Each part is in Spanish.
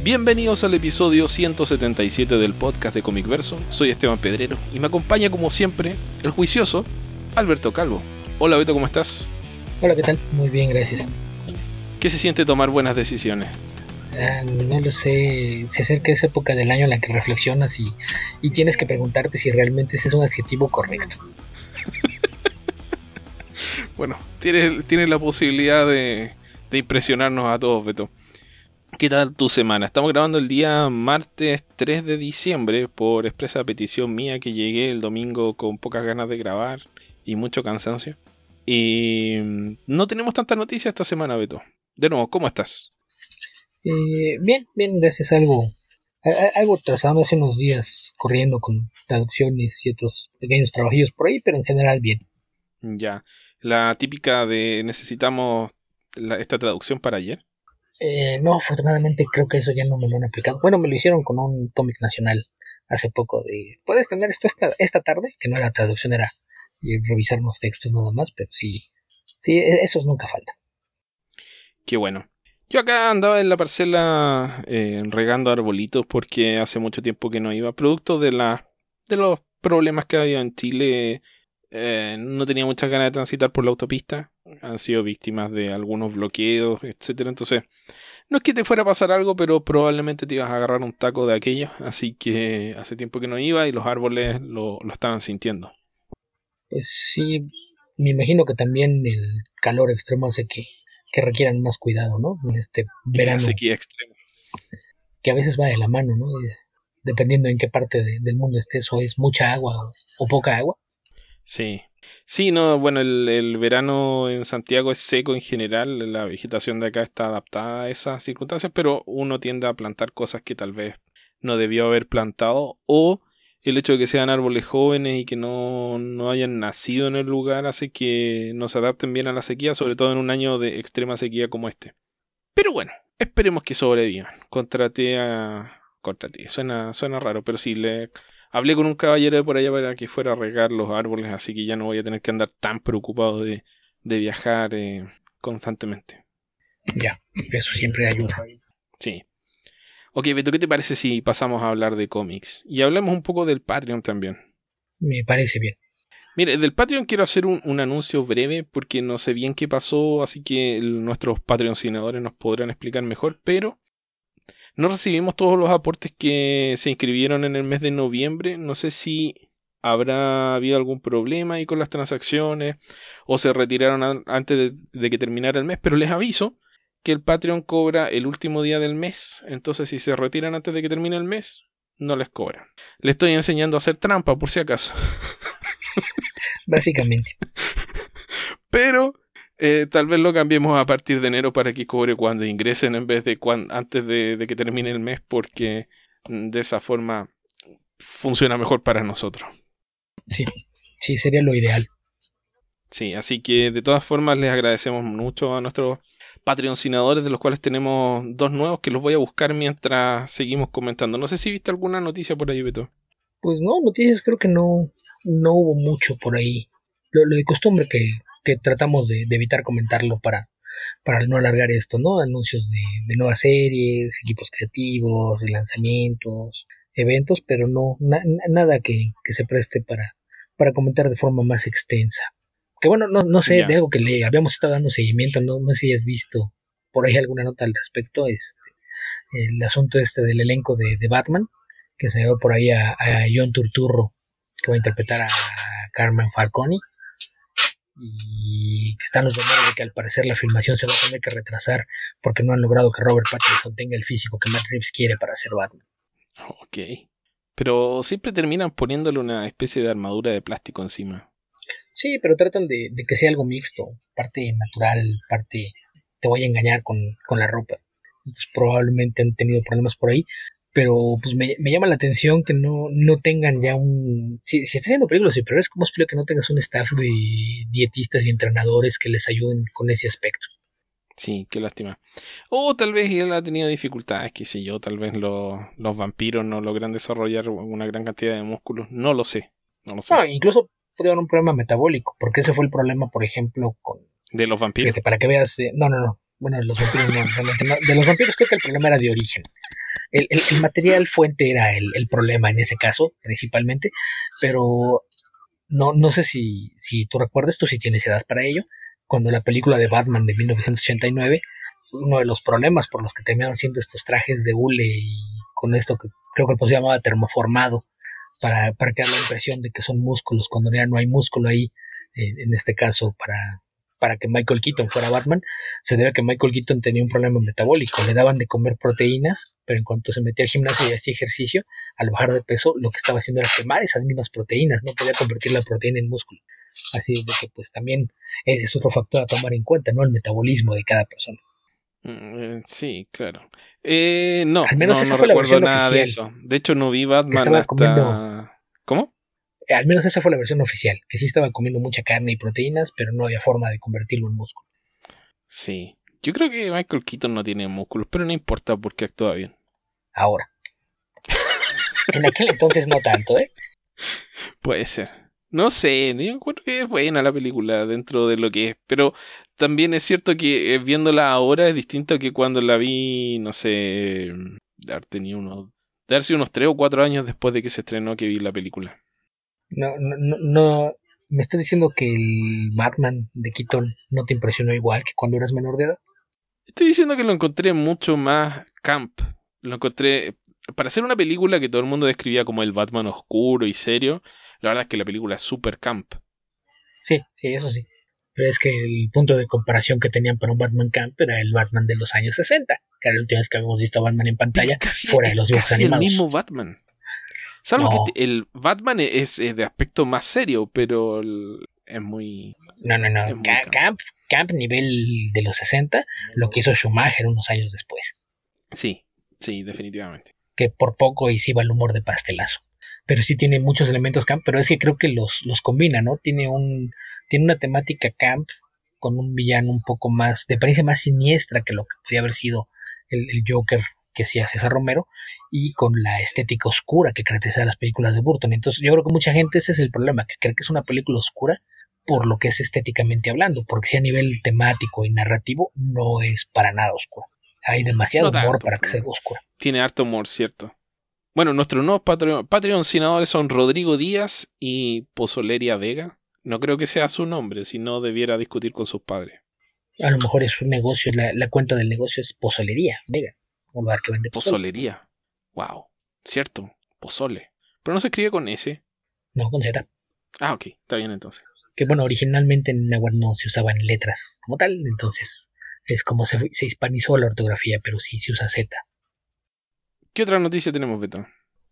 Bienvenidos al episodio 177 del podcast de Comic Verso. Soy Esteban Pedrero y me acompaña como siempre el juicioso Alberto Calvo. Hola Beto, ¿cómo estás? Hola, ¿qué tal? Muy bien, gracias. ¿Qué se siente tomar buenas decisiones? No lo sé, se acerca esa época del año en la que reflexionas y tienes que preguntarte si realmente ese es un adjetivo correcto. Bueno, tienes la posibilidad de impresionarnos a todos, Beto. ¿Qué tal tu semana? Estamos grabando el día martes 3 de diciembre por expresa petición mía, que llegué el domingo con pocas ganas de grabar y mucho cansancio. Y no tenemos tanta noticia esta semana, Beto. De nuevo, ¿cómo estás? Bien, gracias. Algo trazado hace unos días, corriendo con traducciones y otros pequeños trabajillos por ahí, pero en general bien. Ya, la típica de necesitamos esta traducción para ayer. No, afortunadamente creo que eso ya no me lo han aplicado. Bueno, me lo hicieron con un cómic nacional hace poco ¿puedes tener esto esta tarde? Que no era traducción, era revisar unos textos nada más, pero sí, esos nunca faltan. Qué bueno. Yo acá andaba en la parcela regando arbolitos porque hace mucho tiempo que no iba. Producto de los problemas que había en Chile, no tenía muchas ganas de transitar por la autopista. Han sido víctimas de algunos bloqueos, etcétera. Entonces, no es que te fuera a pasar algo, pero probablemente te ibas a agarrar un taco de aquello. Así que hace tiempo que no iba y los árboles lo estaban sintiendo. Pues sí, me imagino que también el calor extremo hace que requieran más cuidado, ¿no? En este Y la verano, sequía extrema. que a veces va de la mano, ¿no? Dependiendo en qué parte del mundo estés, o es mucha agua o poca agua. Sí. Sí, no, bueno, el verano en Santiago es seco en general, la vegetación de acá está adaptada a esas circunstancias, pero uno tiende a plantar cosas que tal vez no debió haber plantado, o el hecho de que sean árboles jóvenes y que no hayan nacido en el lugar hace que no se adapten bien a la sequía, sobre todo en un año de extrema sequía como este. Pero bueno, esperemos que sobrevivan. Contraté, suena raro, pero sí, hablé con un caballero de por allá para que fuera a regar los árboles, así que ya no voy a tener que andar tan preocupado de viajar constantemente. Ya, eso siempre ayuda. Sí. Ok, Beto, ¿qué te parece si pasamos a hablar de cómics? Y hablemos un poco del Patreon también. Me parece bien. Mire, del Patreon quiero hacer un anuncio breve porque no sé bien qué pasó, así que nuestros patrocinadores nos podrán explicar mejor, pero no recibimos todos los aportes que se inscribieron en el mes de noviembre. No sé si habrá habido algún problema ahí con las transacciones o se retiraron antes de que terminara el mes, pero les aviso que el Patreon cobra el último día del mes. Entonces, si se retiran antes de que termine el mes, no les cobran. Les estoy enseñando a hacer trampa por si acaso. Básicamente. Pero tal vez lo cambiemos a partir de enero para que cobre cuando ingresen en vez de antes de que termine el mes, porque de esa forma funciona mejor para nosotros. Sí, sí, sería lo ideal. Sí, así que de todas formas les agradecemos mucho a nuestros patrocinadores, de los cuales tenemos dos nuevos que los voy a buscar mientras seguimos comentando. No sé si viste alguna noticia por ahí, Beto. Pues no, noticias creo que no hubo mucho por ahí. Lo de costumbre que tratamos de evitar comentarlo para no alargar esto, ¿no? Anuncios de nuevas series, equipos creativos, relanzamientos, eventos, pero nada que se preste para comentar de forma más extensa. Que bueno, no sé, de Ya. algo que le habíamos estado dando seguimiento, no sé si has visto por ahí alguna nota al respecto, el asunto del elenco de Batman, que se ve por ahí a John Turturro, que va a interpretar a Carmen Falcone, y que están los rumores de que al parecer la filmación se va a tener que retrasar porque no han logrado que Robert Pattinson tenga el físico que Matt Reeves quiere para ser Batman. Ok. Pero siempre terminan poniéndole una especie de armadura de plástico encima. Sí, pero tratan de que sea algo mixto, parte natural, parte te voy a engañar con la ropa. Entonces probablemente han tenido problemas por ahí, pero pues me llama la atención que no tengan ya si estás haciendo películas de superhéroes, ¿cómo es posible que no tengas un staff de dietistas y entrenadores que les ayuden con ese aspecto? Sí, qué lástima. O tal vez él ha tenido dificultades, qué sé yo, tal vez los vampiros no logran desarrollar una gran cantidad de músculos. No lo sé, no lo sé. No, incluso puede haber un problema metabólico, porque ese fue el problema, por ejemplo, ¿De los vampiros? fíjate, para que veas, no, bueno, los vampiros no, realmente no, de los vampiros creo que el problema era de origen. el material fuente era el problema en ese caso, principalmente, pero no sé si tú recuerdas, tú si tienes edad para ello, cuando la película de Batman de 1989, uno de los problemas por los que terminaron siendo estos trajes de hule y con esto que creo que se llamaba termoformado, para crear la impresión de que son músculos, cuando ya no hay músculo ahí, en este caso para que Michael Keaton fuera Batman, se debe a que Michael Keaton tenía un problema metabólico, le daban de comer proteínas, pero en cuanto se metía al gimnasio y hacía ejercicio, al bajar de peso, lo que estaba haciendo era quemar esas mismas proteínas, no podía convertir la proteína en músculo. Así es de que pues también ese es otro factor a tomar en cuenta, ¿no? El metabolismo de cada persona. Sí, claro. Al menos No esa fue la recuerdo versión nada de oficial, eso. De hecho, no vi que Batman estaba comiendo, hasta... ¿Cómo? al menos esa fue la versión oficial, que sí estaba comiendo mucha carne y proteínas, pero no había forma de convertirlo en músculo. Sí. Yo creo que Michael Keaton no tiene músculos, pero no importa porque actúa bien. Ahora, en aquel entonces no tanto, ¿eh? Puede ser. No sé, yo encuentro que es buena la película dentro de lo que es, pero también es cierto que viéndola ahora es distinto que cuando la vi, no sé, de haber sido unos 3 o 4 años después de que se estrenó que vi la película. No, me estás diciendo que el Batman de Keaton no te impresionó igual que cuando eras menor de edad. Estoy diciendo que lo encontré mucho más camp. Lo encontré, para hacer una película que todo el mundo describía como el Batman oscuro y serio, la verdad es que la película es super camp. Sí, sí, eso sí. Pero es que el punto de comparación que tenían para un Batman Camp era el Batman de los años 60, que era la última vez que habíamos visto a Batman en Pero pantalla, fuera de es los dibujos casi el animados. mismo Batman. Salvo que No, el Batman es de aspecto más serio, pero no. es muy camp. Camp nivel de los 60, lo que hizo Schumacher unos años después, Sí, sí, definitivamente. que por poco y sí va el humor de pastelazo. Pero sí tiene muchos elementos camp, pero es que creo que los combina, ¿no? Tiene una temática camp con un villano un poco más, de apariencia más siniestra que lo que podía haber sido el Joker que hacía César Romero, y con la estética oscura que caracteriza a las películas de Burton. Entonces yo creo que mucha gente ese es el problema, que cree que es una película oscura por lo que es estéticamente hablando, porque si a nivel temático y narrativo no es para nada oscura. Hay demasiado No humor tanto, para que sea pero oscura. tiene harto humor, ¿cierto? Bueno, nuestros nuevos patrocinadores son Rodrigo Díaz y Pozoleria Vega. No creo que sea su nombre, si no debiera discutir con sus padres. A lo mejor es un negocio, la cuenta del negocio es Pozolería, Vega, un lugar que vende pozole. Pozolería. Wow, cierto, pozole. Pero no se escribe con S. No, con Z. Ah, ok, está bien entonces. Que bueno, originalmente en Nahuatl no se usaban letras como tal, entonces es como se hispanizó la ortografía, pero sí se usa Z. ¿Qué otra noticia tenemos, Beto?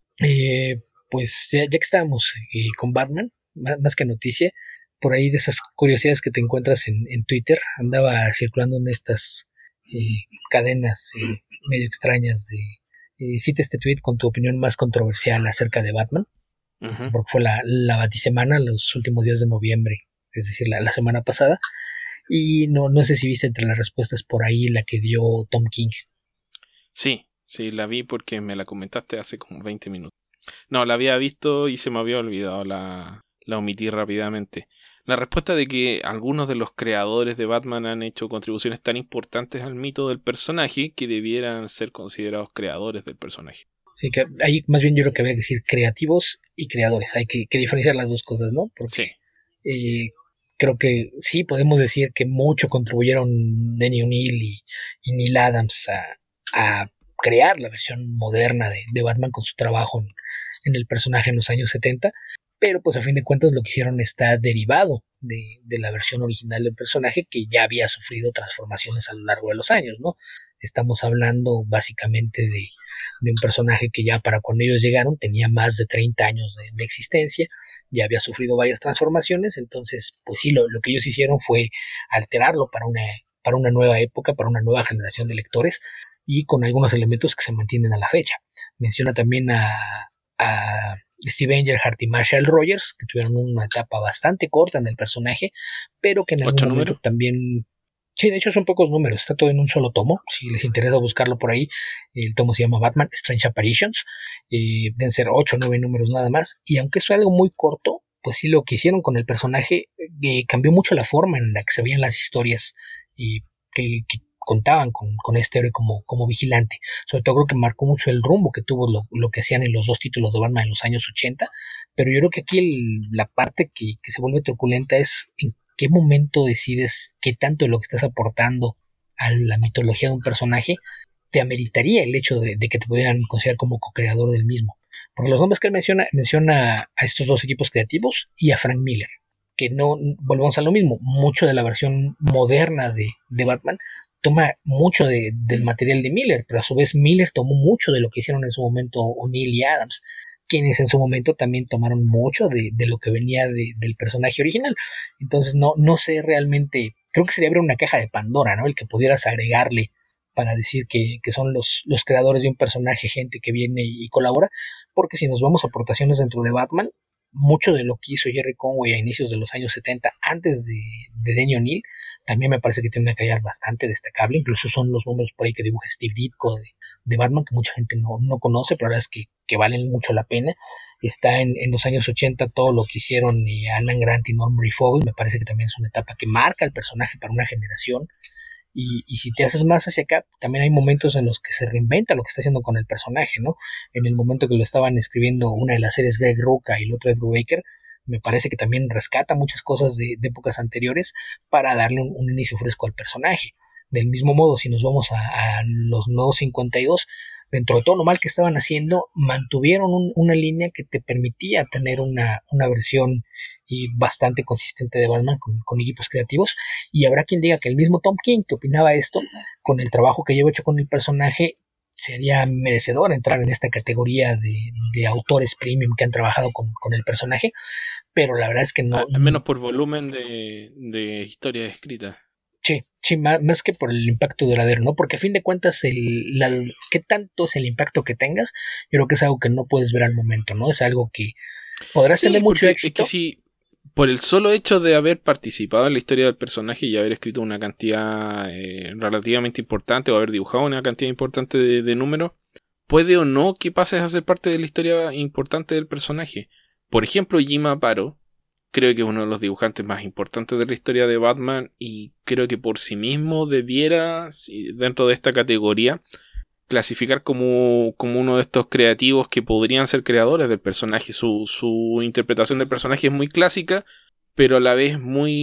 Pues ya que estábamos con Batman, más que noticia, por ahí de esas curiosidades que te encuentras en Twitter, andaba circulando en estas cadenas medio extrañas de cita este tweet con tu opinión más controversial acerca de Batman, Ujú. porque fue la batisemana los últimos días de noviembre, es decir, la semana pasada, y no sé si viste entre las respuestas por ahí la que dio Tom King. Sí, sí, la vi porque me la comentaste hace como 20 minutos. No, la había visto y se me había olvidado, la omití rápidamente. La respuesta de que algunos de los creadores de Batman han hecho contribuciones tan importantes al mito del personaje que debieran ser considerados creadores del personaje. Así que ahí más bien yo creo que había que decir creativos y creadores, hay que diferenciar las dos cosas, ¿no? Porque Sí, eh, creo que sí podemos decir que mucho contribuyeron Denny O'Neill y Neil Adams a crear la versión moderna de Batman con su trabajo en el personaje en los años 70, pero pues a fin de cuentas lo que hicieron está derivado de la versión original del personaje que ya había sufrido transformaciones a lo largo de los años, ¿no? Estamos hablando básicamente de un personaje que ya para cuando ellos llegaron tenía más de 30 años de existencia, ya había sufrido varias transformaciones, entonces pues sí, lo que ellos hicieron fue alterarlo para una nueva época, para una nueva generación de lectores y con algunos elementos que se mantienen a la fecha. Menciona también a Steve Englehart y Marshall Rogers, que tuvieron una etapa bastante corta en el personaje, pero que en algún 8 momento números. también... Sí, de hecho son pocos números, está todo en un solo tomo. Si les interesa buscarlo por ahí, el tomo se llama Batman Strange Apparitions. Deben ser 8 o 9 números nada más. Y aunque es algo muy corto, pues sí lo que hicieron con el personaje cambió mucho la forma en la que se veían las historias. Y que contaban con este héroe como vigilante. Sobre todo creo que marcó mucho el rumbo que tuvo lo que hacían en los dos títulos de Batman en los años 80. Pero yo creo que aquí la parte que se vuelve truculenta es en qué momento decides qué tanto de lo que estás aportando a la mitología de un personaje te ameritaría el hecho de que te pudieran considerar como co-creador del mismo. Porque los nombres que él menciona a estos dos equipos creativos y a Frank Miller, que no, volvemos a lo mismo, mucho de la versión moderna de Batman toma mucho del material de Miller, pero a su vez Miller tomó mucho de lo que hicieron en su momento O'Neill y Adams, quienes en su momento también tomaron mucho de lo que venía del personaje original. Entonces no sé realmente, creo que sería abrir una caja de Pandora, ¿no? El que pudieras agregarle para decir que son los creadores de un personaje, gente que viene y colabora, porque si nos vamos a aportaciones dentro de Batman, mucho de lo que hizo Jerry Conway a inicios de los años 70, antes de Denny O'Neill, también me parece que tiene una calidad bastante destacable. Incluso son los números por ahí que dibuja Steve Ditko de Batman, que mucha gente no conoce, pero la verdad es que valen mucho la pena. Está en los años 80 todo lo que hicieron Alan Grant y Norm Breyfogle, me parece que también es una etapa que marca el personaje para una generación. Y si te haces más hacia acá, también hay momentos en los que se reinventa lo que está haciendo con el personaje, ¿no? En el momento que lo estaban escribiendo una de las series Greg Rucka y el otro de Drew Baker, me parece que también rescata muchas cosas de épocas anteriores para darle un inicio fresco al personaje. Del mismo modo, si nos vamos a los nuevos 52, dentro de todo lo mal que estaban haciendo, mantuvieron una línea que te permitía tener una versión bastante consistente de Batman con equipos creativos. Y habrá quien diga que el mismo Tom King, que opinaba esto, con el trabajo que lleva hecho con el personaje, sería merecedor entrar en esta categoría de autores premium que han trabajado con el personaje, pero la verdad es que no. Al menos por volumen de historia escrita. Sí, más que por el impacto duradero, ¿no? Porque a fin de cuentas, ¿qué tanto es el impacto que tengas? Yo creo que es algo que no puedes ver al momento, ¿no? Es algo que podrás tener Sí, mucho porque es que éxito. si por el solo hecho de haber participado en la historia del personaje y haber escrito una cantidad relativamente importante o haber dibujado una cantidad importante de números, puede o no que pases a ser parte de la historia importante del personaje. Por ejemplo, Jim Aparo, creo que es uno de los dibujantes más importantes de la historia de Batman y creo que por sí mismo debiera, dentro de esta categoría, clasificar como uno de estos creativos que podrían ser creadores del personaje. Su interpretación del personaje es muy clásica, pero a la vez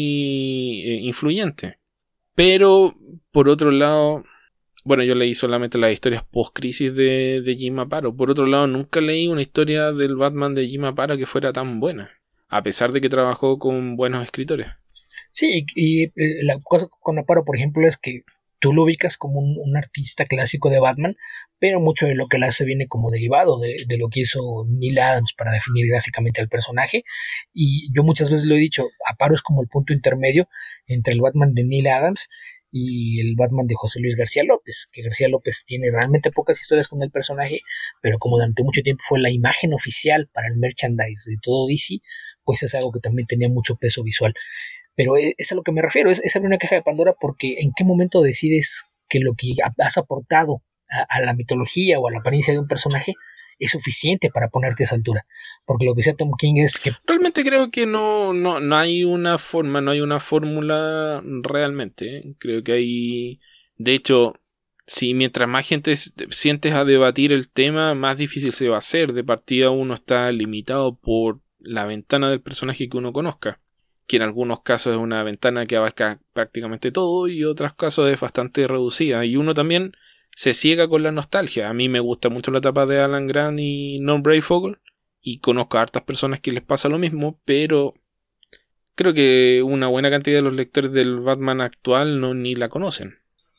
muy influyente. Pero, por otro lado, bueno, yo leí solamente las historias post-crisis de Jim Aparo. Por otro lado, nunca leí una historia del Batman de Jim Aparo que fuera tan buena, a pesar de que trabajó con buenos escritores. Sí, la cosa con Aparo, por ejemplo, es que tú lo ubicas como un artista clásico de Batman, pero mucho de lo que él hace viene como derivado de lo que hizo Neil Adams para definir gráficamente al personaje. Y yo muchas veces lo he dicho, Aparo es como el punto intermedio entre el Batman de Neil Adams y el Batman de José Luis García López, que García López tiene realmente pocas historias con el personaje, pero como durante mucho tiempo fue la imagen oficial para el merchandise de todo DC, pues es algo que también tenía mucho peso visual. Pero es a lo que me refiero, es abrir una caja de Pandora porque en qué momento decides que lo que has aportado a la mitología o a la apariencia de un personaje es suficiente para ponerte a esa altura. Porque lo que decía Tom King es que Realmente creo que no hay una forma, no hay una fórmula realmente. Creo que hay, de hecho, si mientras más gente sientes a debatir el tema, más difícil se va a hacer. De partida uno está limitado por la ventana del personaje que uno conozca, que en algunos casos es una ventana que abarca prácticamente todo y otros casos es bastante reducida. Y uno también se ciega con la nostalgia. A mí me gusta mucho la etapa de Alan Grant y Norm Breyfogle y conozco a hartas personas que les pasa lo mismo, pero creo que una buena cantidad de los lectores del Batman actual no ni la conocen.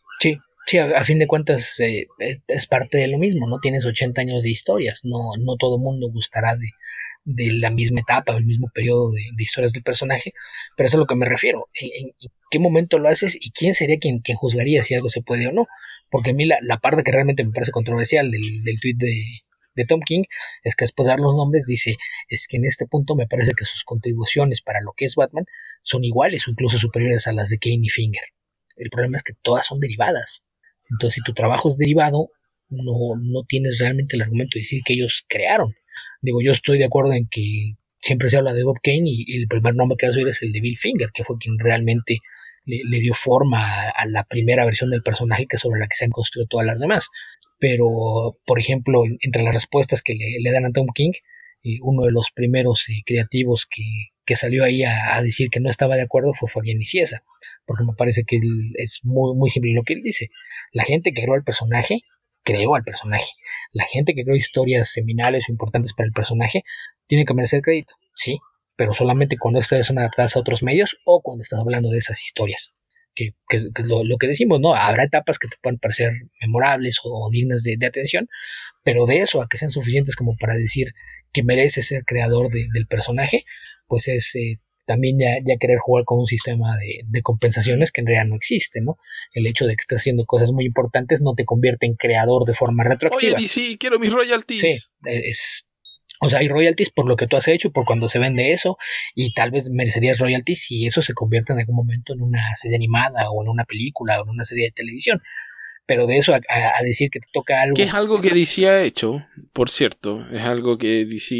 sí, a fin de cuentas es parte de lo mismo, ¿no? Tienes 80 años de historias, no todo el mundo gustará de la misma etapa o el mismo periodo de historias del personaje, pero eso es a lo que me refiero. ¿En qué momento lo haces y quién sería quien juzgaría si algo se puede o no? Porque a mí la parte que realmente me parece controversial del tweet de Tom King es que después de dar los nombres dice, es que en este punto me parece que sus contribuciones para lo que es Batman son iguales o incluso superiores a las de Kane y Finger. El problema es que todas son derivadas. Entonces, si tu trabajo es derivado, no tienes realmente el argumento de decir que ellos crearon. Digo, yo estoy de acuerdo en que siempre se habla de Bob Kane y el primer nombre que vas a oír es el de Bill Finger, que fue quien realmente le dio forma a la primera versión del personaje, que es sobre la que se han construido todas las demás. Pero, por ejemplo, entre las respuestas que le dan a Tom King, uno de los primeros creativos que salió ahí a decir que no estaba de acuerdo fue Fabián Nicieza, porque me parece que es muy, muy simple lo que él dice. La gente que creó al personaje. La gente que creó historias seminales o importantes para el personaje tiene que merecer crédito, sí, pero solamente cuando estas son adaptadas a otros medios o cuando estás hablando de esas historias. Que es lo que decimos, ¿no? Habrá etapas que te puedan parecer memorables o dignas de atención, pero de eso a que sean suficientes como para decir que merece ser creador del personaje, pues es también ya querer jugar con un sistema de compensaciones que en realidad no existe, ¿no? El hecho de que estés haciendo cosas muy importantes no te convierte en creador de forma Oye, retroactiva. DC, quiero mis Sí, royalties. o sea, hay royalties por lo que tú has hecho, por cuando se vende eso, y tal vez merecerías royalties si eso se convierte en algún momento en una serie animada o en una película o en una serie de televisión. Pero de eso a decir que te toca Que algo. es algo que DC ha hecho, por cierto. Es algo que DC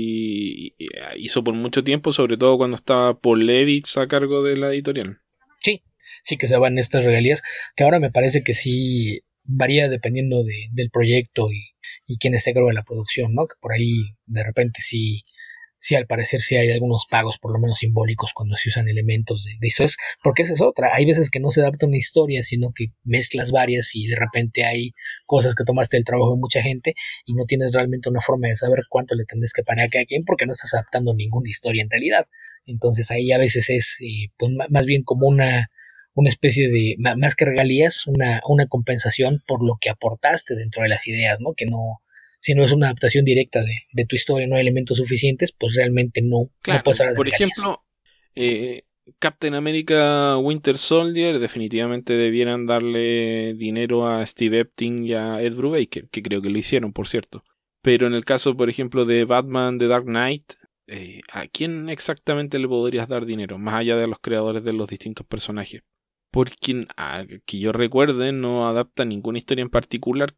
hizo por mucho tiempo, sobre todo cuando estaba Paul Levitz a cargo de la editorial. Sí, sí que se van estas regalías, que ahora me parece que sí varía dependiendo del proyecto y quién esté a cargo de la producción, ¿no? Que por ahí de repente sí al parecer sí hay algunos pagos, por lo menos simbólicos, cuando se usan elementos de historias, porque esa es otra, hay veces que no se adapta una historia, sino que mezclas varias y de repente hay cosas que tomaste del trabajo de mucha gente y no tienes realmente una forma de saber cuánto le tendrás que pagar a cada quien porque no estás adaptando ninguna historia en realidad. Entonces ahí a veces es pues más bien como una especie de, más que regalías, una compensación por lo que aportaste dentro de las ideas, ¿no? Que no, si no es una adaptación directa de tu historia, no hay elementos suficientes, pues realmente no puedes Claro, hablar de por regalías. ejemplo, eh, Captain America Winter Soldier definitivamente debieran darle dinero a Steve Epting y a Ed Brubaker, que creo que lo hicieron, por cierto. Pero en el caso, por ejemplo, de Batman The Dark Knight, ¿a quién exactamente le podrías dar dinero? Más allá de los creadores de los distintos personajes. Porque, que yo recuerde, no adapta ninguna historia en particular.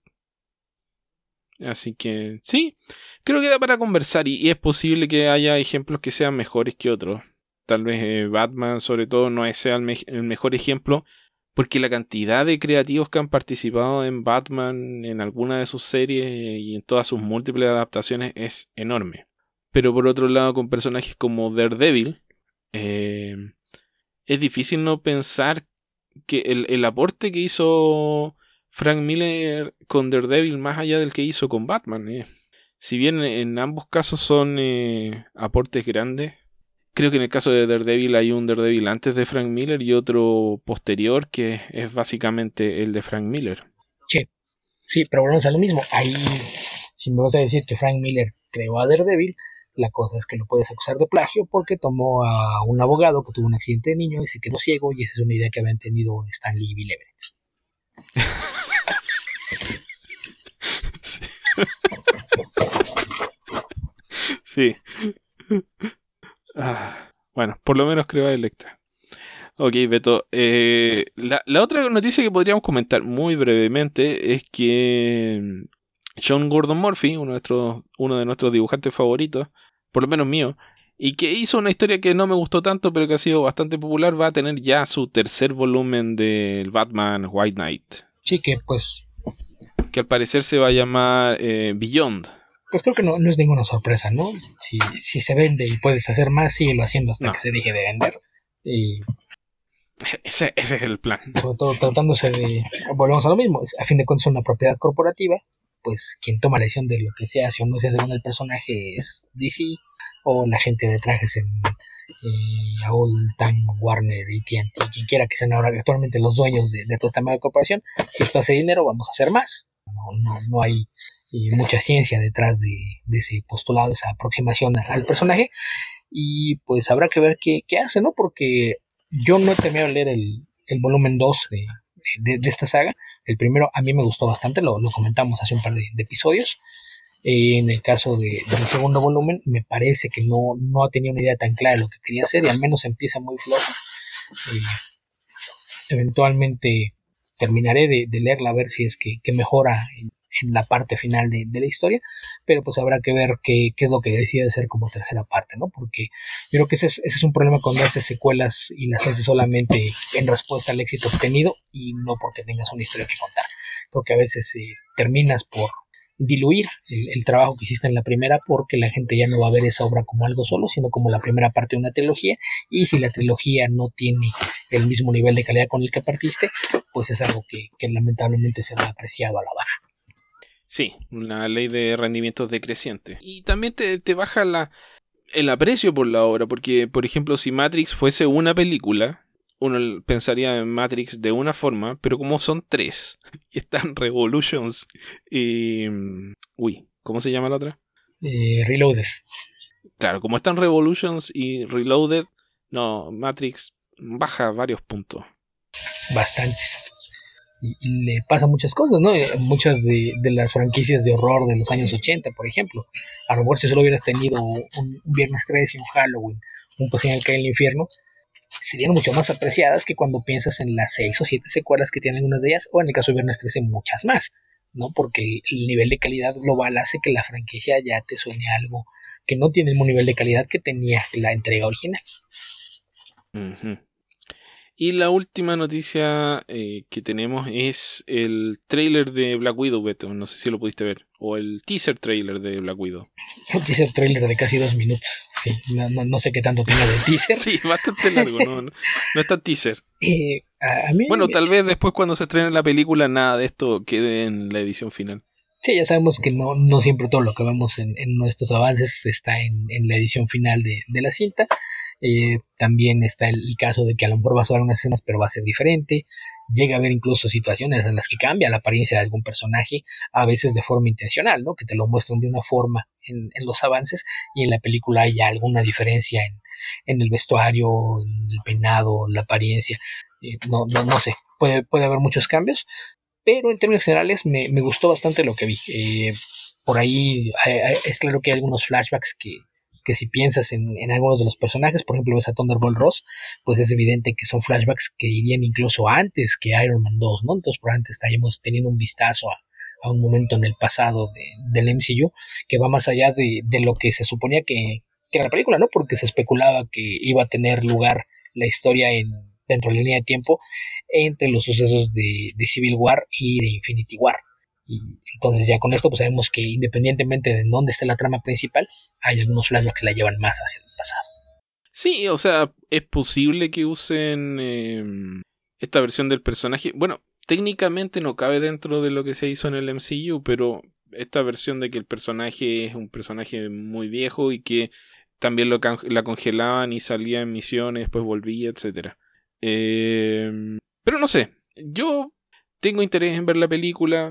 Así que sí, creo que da para conversar y es posible que haya ejemplos que sean mejores que otros. Tal vez Batman sobre todo no sea el mejor ejemplo porque la cantidad de creativos que han participado en Batman en alguna de sus series y en todas sus múltiples adaptaciones es enorme. Pero por otro lado con personajes como Daredevil eh, es difícil no pensar que el aporte que hizo Frank Miller con Daredevil más allá del que hizo con Batman. Si bien en ambos casos son aportes grandes, creo que en el caso de Daredevil hay un Daredevil antes de Frank Miller y otro posterior que es básicamente el de Frank Miller. Sí, sí, pero volvemos a lo mismo. Ahí, si me vas a decir que Frank Miller creó a Daredevil, la cosa es que lo puedes acusar de plagio porque tomó a un abogado que tuvo un accidente de niño y se quedó ciego, y esa es una idea que habían tenido Stan Lee y Bill Everett. Sí. Bueno, por lo menos creo a Electra. Ok, Beto. La otra noticia que podríamos comentar muy brevemente es que John Gordon Murphy, uno de nuestros dibujantes favoritos, por lo menos mío, y que hizo una historia que no me gustó tanto, pero que ha sido bastante popular, va a tener ya su tercer volumen del Batman White Knight, Sí, que que al parecer se va a llamar Beyond. pues creo que no es ninguna sorpresa, ¿no? Si se vende y puedes hacer más, síguelo haciendo hasta No, que se deje de vender. Y ese es el plan. sobre todo tratándose volvemos a lo mismo, a fin de cuentas es una propiedad corporativa, pues quien toma la decisión de lo que se hace o no se hace con el personaje es DC o la gente de trajes en Old Time Warner y TNT, quien quiera que sean ahora actualmente los dueños de toda esta mega corporación. Si esto hace dinero, vamos a hacer más. No hay mucha ciencia detrás de ese postulado, esa aproximación al personaje, y pues habrá que ver qué hace, ¿no? Porque yo no he terminado de leer el volumen 2 de esta saga. El primero a mí me gustó bastante, lo comentamos hace un par de episodios. En el caso del segundo volumen, me parece que no ha tenido una idea tan clara de lo que quería hacer y al menos empieza muy flojo. Eventualmente terminaré de leerla a ver si es que mejora en la parte final de la historia, pero pues habrá que ver qué es lo que decide hacer como tercera parte, ¿no? Porque yo creo que ese es un problema cuando haces secuelas y las haces solamente en respuesta al éxito obtenido y no porque tengas una historia que contar. Creo que a veces terminas por diluir el trabajo que hiciste en la primera porque la gente ya no va a ver esa obra como algo solo, sino como la primera parte de una trilogía, y si la trilogía no tiene el mismo nivel de calidad con el que partiste, pues es algo que lamentablemente se ha apreciado a la baja. Sí, una ley de rendimientos decreciente. Y también te baja el aprecio por la obra, porque, por ejemplo, si Matrix fuese una película, uno pensaría en Matrix de una forma, pero como son tres, y están Revolutions y... Uy, ¿cómo se llama la otra? Reloaded. Claro, como están Revolutions y Reloaded, no, Matrix baja varios puntos. Bastantes. Y le pasa muchas cosas, ¿no? Muchas de las franquicias de horror de los años 80, por ejemplo. A lo mejor si solo hubieras tenido un Viernes 13 y un Halloween, un Paciente que cae en el infierno, serían mucho más apreciadas que cuando piensas en las 6 o 7 secuelas que tienen algunas de ellas, o en el caso de Viernes 13 muchas más, ¿no? Porque el nivel de calidad global hace que la franquicia ya te suene algo que no tiene el mismo nivel de calidad que tenía la entrega original. Ujú. Y la última noticia que tenemos es el trailer de Black Widow, Beto. No sé si lo pudiste ver. O el teaser trailer de Black Widow. Un teaser trailer de casi 2 minutos. Sí, no sé qué tanto tenga de teaser. Sí, bastante largo, no es tan teaser. A mí, Bueno, tal vez después cuando se estrene la película nada de esto quede en la edición final. sí, ya sabemos que no siempre todo lo que vemos en nuestros avances está en la edición final de la cinta. También está el caso de que a lo mejor vas a ver unas escenas pero va a ser diferente. Llega a haber incluso situaciones en las que cambia la apariencia de algún personaje, a veces de forma intencional, ¿no? Que te lo muestran de una forma en los avances y en la película hay alguna diferencia en el vestuario, en el peinado, la apariencia. No sé, puede haber muchos cambios, pero en términos generales me gustó bastante lo que vi. Por ahí es claro que hay algunos flashbacks que si piensas en algunos de los personajes, por ejemplo ves a Thunderbolt Ross, pues es evidente que son flashbacks que irían incluso antes que Iron Man 2, ¿no? Entonces por antes estaríamos teniendo un vistazo a un momento en el pasado del MCU que va más allá de lo que se suponía que era la película, ¿no? Porque se especulaba que iba a tener lugar la historia dentro de la línea de tiempo entre los sucesos de Civil War y de Infinity War. Y entonces ya con esto pues sabemos que independientemente de dónde esté la trama principal, hay algunos flashbacks que la llevan más hacia el pasado. Sí, o sea, es posible que usen esta versión del personaje. Bueno, técnicamente no cabe dentro de lo que se hizo en el MCU, pero esta versión de que el personaje es un personaje muy viejo y que también la congelaban y salía en misiones, después volvía, etcétera. Pero no sé, yo tengo interés en ver la película.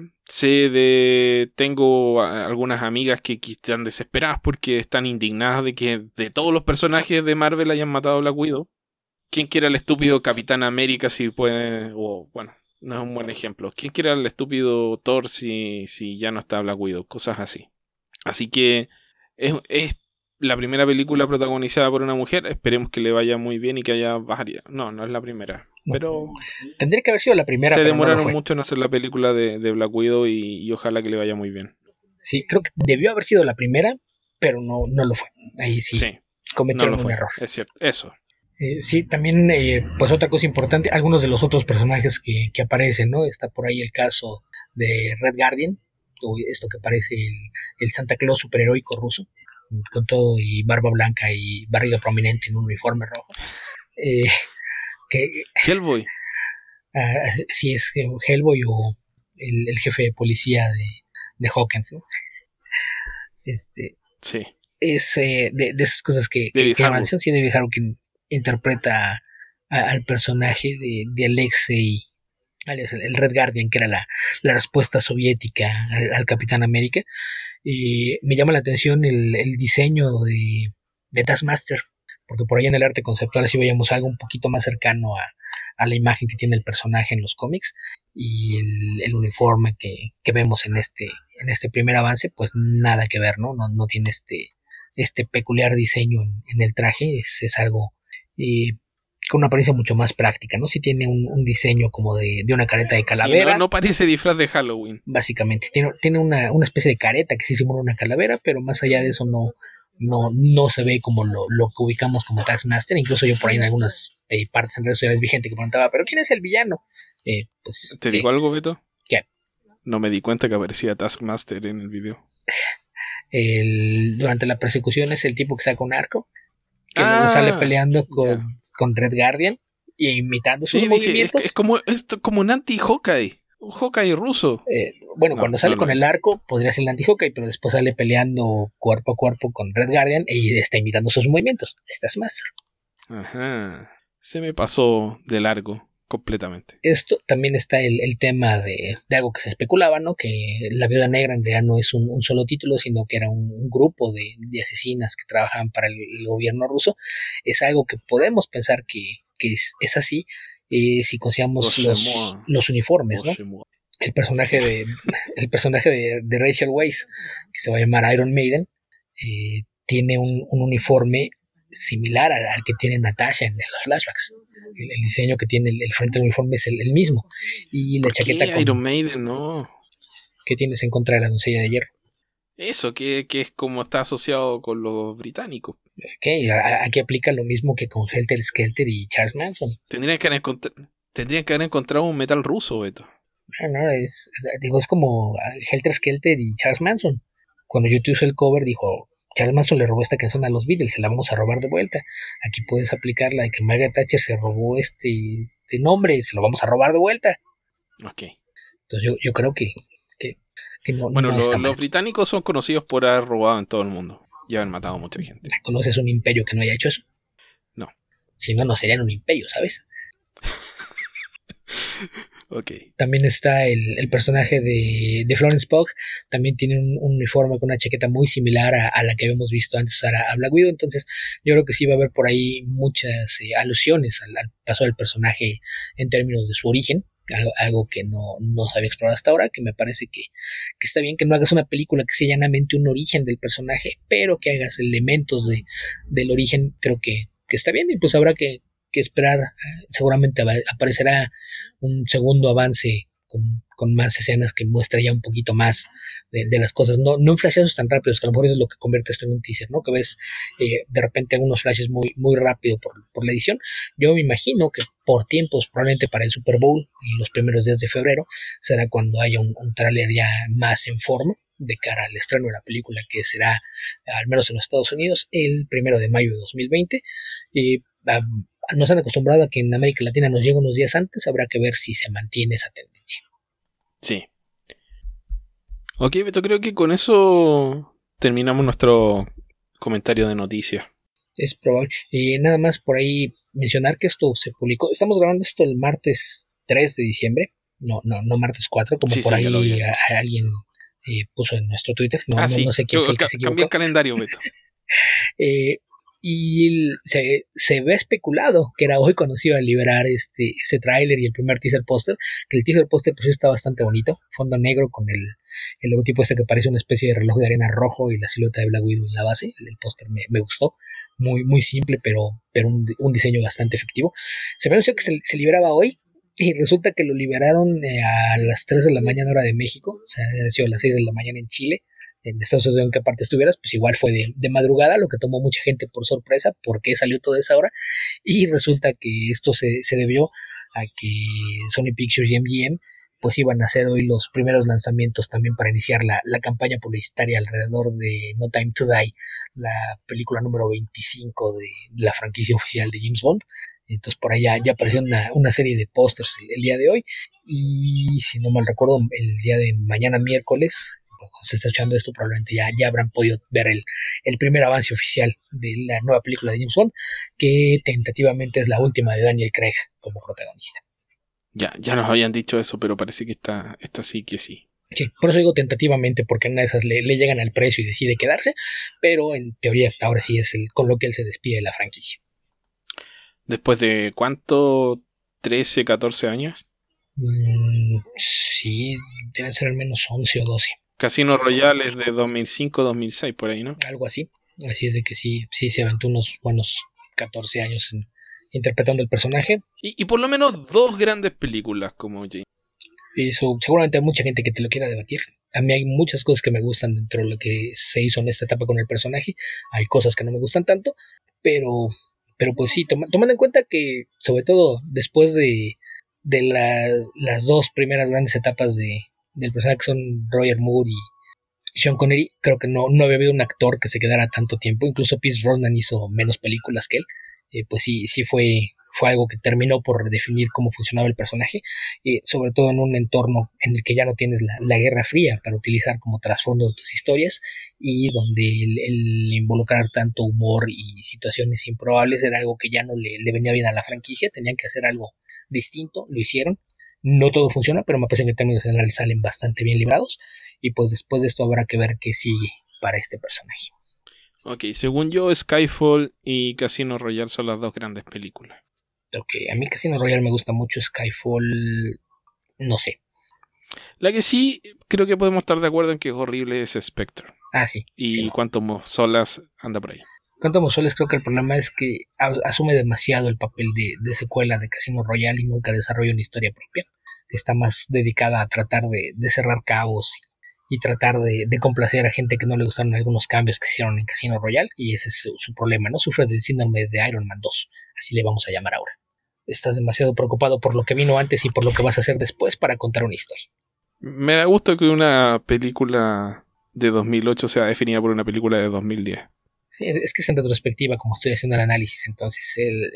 Tengo algunas amigas que están desesperadas porque están indignadas de que de todos los personajes de Marvel hayan matado a Black Widow. ¿Quién quiere al estúpido Capitán América si puede? O bueno, no es un buen ejemplo. ¿Quién quiere al estúpido Thor si ya no está Black Widow? Cosas así. Así que es la primera película protagonizada por una mujer. Esperemos que le vaya muy bien y que haya varias. No, no es la primera. No, Pero tendría que haber sido la primera, se pero no lo demoraron fue. mucho en hacer la película de Black Widow y ojalá que le vaya muy bien. Sí, creo que debió haber sido la primera, pero no lo fue. Ahí sí Sí, no lo cometieron un fue. error. Es cierto. Eso. Sí, también, pues otra cosa importante, algunos de los otros personajes que aparecen, ¿no? Está por ahí el caso de Red Guardian, o esto que parece el Santa Claus superheroico ruso, con todo y barba blanca y barriga prominente en un uniforme rojo. Eh, que Hellboy. si es Hellboy o el jefe de policía de Hawkins, ¿no? Este, Sí. es de esas cosas David que llaman la Harbour. atención. Sí, David Harbour quien interpreta al personaje de Alexei, alias el Red Guardian, que era la respuesta soviética al Capitán América. Me llama la atención el diseño de Taskmaster, porque por ahí en el arte conceptual sí veíamos algo un poquito más cercano a la imagen que tiene el personaje en los cómics, y el uniforme que vemos en este primer avance, pues nada que ver, no tiene este peculiar diseño en el traje, es algo eh, con una apariencia mucho más práctica, ¿no? Sí tiene un diseño como de una careta de calavera. Sí, no parece disfraz de Halloween. Básicamente, tiene una especie de careta que sí simula una calavera, pero más allá de eso no se ve como lo que ubicamos como Taskmaster. Incluso yo por ahí en algunas partes en redes sociales vi gente que preguntaba, ¿pero quién es el villano? Pues, ¿Te digo algo, Beto? ¿qué? No me di cuenta que aparecía Taskmaster en el video. Durante la persecución es el tipo que saca un arco, que luego sale peleando Ya. con Red Guardian y imitando sus Sí, dije, movimientos. es como un anti-Hawkeye. Un Hawkeye ruso. Bueno, No, cuando sale no con lo el es. arco podría ser el anti-Hawkeye, pero después sale peleando cuerpo a cuerpo con Red Guardian y está imitando sus movimientos. Estás Master. Ajá. Se me pasó de largo completamente. Esto también está el tema de algo que se especulaba, ¿no? Que la Viuda Negra en realidad no es un solo título, sino que era un grupo de asesinas que trabajaban para el gobierno ruso. Es algo que podemos pensar que es así si consideramos Oshemua. los uniformes, ¿no? Oshemua. El Sí. personaje el personaje de Rachel Weisz, que se va a llamar Iron Maiden, tiene un uniforme similar al que tiene Natasha en los flashbacks. El diseño que tiene el frente del uniforme es el mismo. Y la ¿Por chaqueta qué Iron Maiden no? ¿qué tienes en contra de la doncella de hierro? Eso, que es como está asociado con los británicos. Okay, aquí aplica lo mismo que con Helter Skelter y Charles Manson. Tendrían que haber encontrado un metal ruso, Beto. No, digo, es como Helter Skelter y Charles Manson. Cuando YouTube hizo el cover, dijo: Charles Manson le robó esta canción a los Beatles, se la vamos a robar de vuelta. Aquí puedes aplicar la de que Margaret Thatcher se robó este nombre, se lo vamos a robar de vuelta. Ok. Entonces yo creo que, que Bueno, no está los mal. británicos son conocidos por haber robado en todo el mundo. Y haber matado a mucha gente. ¿Conoces un imperio que no haya hecho eso? No. Si no, no serían un imperio, ¿sabes? Ok. También está el personaje de Florence Pugh, también tiene un uniforme con una chaqueta muy similar a la que habíamos visto antes a Black Widow. Entonces yo creo que sí va a haber por ahí muchas alusiones al paso del personaje en términos de su origen, algo que no se había explorado hasta ahora, que me parece que está bien que no hagas una película que sea llanamente un origen del personaje, pero que hagas elementos del origen. Creo que está bien, y pues habrá que esperar. Seguramente aparecerá un segundo avance con más escenas que muestra ya un poquito más de las cosas, no en flashazos tan rápidos, que a lo mejor es lo que convierte esto en un teaser, ¿no? Que ves de repente algunos flashes muy rápido por la edición. Yo me imagino que por tiempos, probablemente para el Super Bowl y los primeros días de febrero, será cuando haya un tráiler ya más en forma de cara al estreno de la película, que será, al menos en los Estados Unidos, el 1 de mayo de 2020. Y nos han acostumbrado a que en América Latina nos llega unos días antes, habrá que ver si se mantiene esa tendencia. Sí. Ok, Beto, creo que con eso terminamos nuestro comentario de noticias. Es probable. Nada más por ahí mencionar que esto se publicó. Estamos grabando esto el martes 3 de diciembre, no martes 4, como Sí, por sí, ya lo vi ahí ahí. alguien puso en nuestro Twitter. Ah, No sí. sé quién Yo fue el que se cambié el equivocó. calendario, Beto. Se ve especulado que era hoy cuando se iba a liberar ese tráiler y el primer teaser póster, que el teaser póster pues está bastante bonito, fondo negro con el logotipo este que parece una especie de reloj de arena rojo y la silueta de Black Widow en la base. El póster me gustó, muy simple, pero un diseño bastante efectivo. Se me anunció que se liberaba hoy, y resulta que lo liberaron a las 3 de la mañana hora de México, o sea, ha sido a las 6 de la mañana en Chile. En Estados Unidos, en qué parte estuvieras, pues igual fue de madrugada, lo que tomó mucha gente por sorpresa, porque salió toda esa hora. Y resulta que esto se debió a que Sony Pictures y MGM pues iban a hacer hoy los primeros lanzamientos también para iniciar la campaña publicitaria alrededor de No Time to Die, la película número 25 de la franquicia oficial de James Bond. Entonces por allá ya apareció una serie de pósters el día de hoy, y si no mal recuerdo el día de mañana miércoles, cuando se está escuchando esto, probablemente ya habrán podido ver el primer avance oficial de la nueva película de James Bond, que tentativamente es la última de Daniel Craig como protagonista. Ya nos habían dicho eso, pero parece que esta sí que sí. Sí, por eso digo tentativamente, porque en una de esas le llegan al precio y decide quedarse, pero en teoría ahora sí es con lo que él se despide de la franquicia. Después de cuánto, 13, 14 años. Sí, deben ser al menos 11 o 12. Casino Royale es de 2005, 2006, por ahí, ¿no? Algo así. Así es de que sí se aventó unos buenos 14 años interpretando el personaje. Y por lo menos dos grandes películas como James. Eso, seguramente hay mucha gente que te lo quiera debatir. A mí hay muchas cosas que me gustan dentro de lo que se hizo en esta etapa con el personaje. Hay cosas que no me gustan tanto, pero, pero pues sí, tomando en cuenta que, sobre todo después de las dos primeras grandes etapas del personaje que son Roger Moore y Sean Connery, creo que no había habido un actor que se quedara tanto tiempo. Incluso Pierce Brosnan hizo menos películas que él. Pues sí fue algo que terminó por redefinir cómo funcionaba el personaje, sobre todo en un entorno en el que ya no tienes la Guerra Fría para utilizar como trasfondo de tus historias, y donde el involucrar tanto humor y situaciones improbables era algo que ya no le venía bien a la franquicia. Tenían que hacer algo distinto, lo hicieron. No todo funciona, pero me parece que en términos generales salen bastante bien librados, y pues después de esto habrá que ver qué sigue para este personaje. Ok, según yo, Skyfall y Casino Royale son las dos grandes películas. Ok, a mí Casino Royale me gusta mucho. Skyfall, no sé. La que sí creo que podemos estar de acuerdo en que es horrible es Spectre. Ah, sí, sí, Y no. Quantum Solas anda por ahí. Quantum of Solace, creo que el problema es que asume demasiado el papel de secuela de Casino Royale y nunca desarrolla una historia propia. Está más dedicada a tratar de cerrar cabos y tratar de complacer a gente que no le gustaron algunos cambios que hicieron en Casino Royale, y ese es su problema, ¿no? Sufre del síndrome de Iron Man 2, así le vamos a llamar ahora. Estás demasiado preocupado por lo que vino antes y por lo que vas a hacer después para contar una historia. Me da gusto que una película de 2008 sea definida por una película de 2010. Sí, es que es en retrospectiva como estoy haciendo el análisis, entonces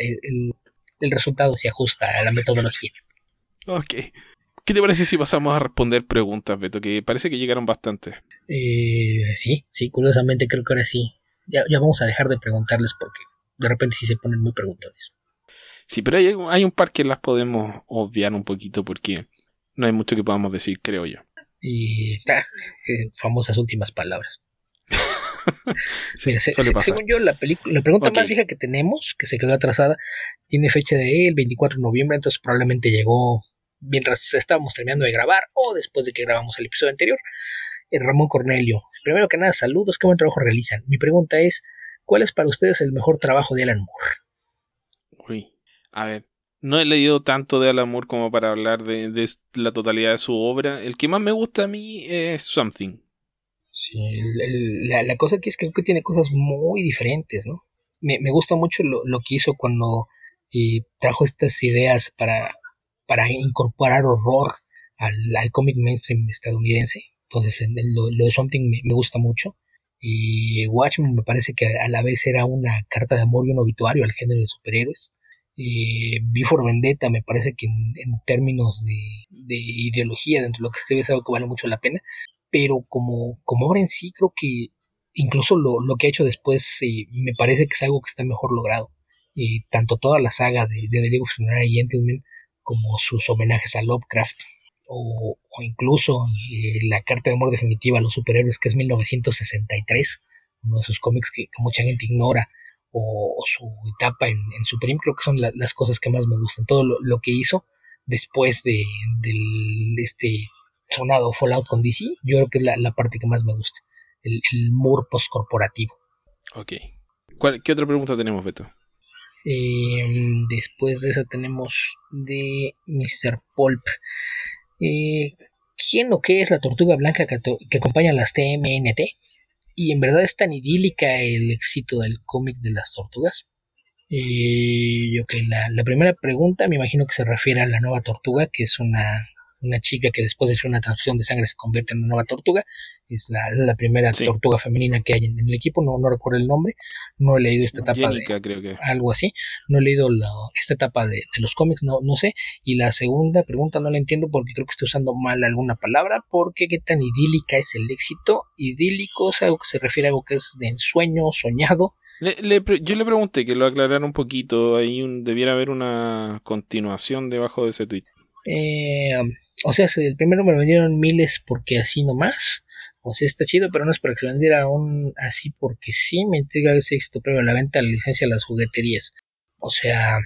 el resultado se ajusta a la metodología. Ok. ¿Qué te parece si pasamos a responder preguntas, Beto? Que parece que llegaron bastantes. Sí, curiosamente creo que ahora sí. Ya vamos a dejar de preguntarles porque de repente sí se ponen muy preguntones. Sí, pero hay un par que las podemos obviar un poquito porque no hay mucho que podamos decir, creo yo. Famosas últimas palabras. Mira, Sí, suele pasar. según yo, la pregunta Ok, más vieja que tenemos, que se quedó atrasada, tiene fecha de el 24 de noviembre, entonces probablemente llegó mientras estábamos terminando de grabar o después de que grabamos el episodio anterior. Ramón Cornelio, primero que nada, saludos, qué buen trabajo realizan. Mi pregunta es, ¿cuál es para ustedes el mejor trabajo de Alan Moore? uy. A ver, no he leído tanto de Alan Moore como para hablar de la totalidad de su obra. El que más me gusta a mí es Something. Sí, la cosa aquí es que creo que tiene cosas muy diferentes, ¿no? Me gusta mucho lo que hizo cuando trajo estas ideas para incorporar horror al cómic mainstream estadounidense. Entonces, lo de Something me gusta mucho. Y Watchmen me parece que a la vez era una carta de amor y un obituario al género de superhéroes. V for Vendetta me parece que en términos de ideología dentro de lo que escribe es algo que vale mucho la pena, pero como obra en sí creo que incluso lo que ha hecho después me parece que es algo que está mejor logrado. Tanto toda la saga de The League of Extraordinary Gentlemen como sus homenajes a Lovecraft, o incluso la carta de amor definitiva a los superhéroes, que es 1963, uno de sus cómics que mucha gente ignora, o su etapa en Supreme, creo que son las cosas que más me gustan. Todo lo que hizo después del sonado Fallout con DC, yo creo que es la parte que más me gusta, el Moore post-corporativo. Ok. ¿Qué otra pregunta tenemos, Beto? Después de esa tenemos de Mr. Pulp. Eh, ¿Quién o qué es la tortuga blanca que acompaña a las TMNT? ¿Y en verdad es tan idílica el éxito del cómic de las tortugas? Ok, la primera pregunta me imagino que se refiere a la nueva tortuga, que es una chica que después de hacer una transfusión de sangre se convierte en una nueva tortuga. Es la primera Sí, tortuga femenina que hay en el equipo, no recuerdo el nombre. No he leído esta etapa de Jenica creo que. algo así. No he leído esta etapa de los cómics, no sé. Y la segunda pregunta no la entiendo porque creo que estoy usando mal alguna palabra. Porque qué tan idílica es el éxito. Idílico es algo que se refiere a algo que es de ensueño, soñado. Yo le pregunté que lo aclarara un poquito. Debiera haber una continuación debajo de ese tweet. Eh, o sea, el primero me lo vendieron miles porque así nomás. O sea, está chido, pero no es para que se vendiera aún así porque sí. Me intriga ese éxito previo a la venta de la licencia a las jugueterías. O sea,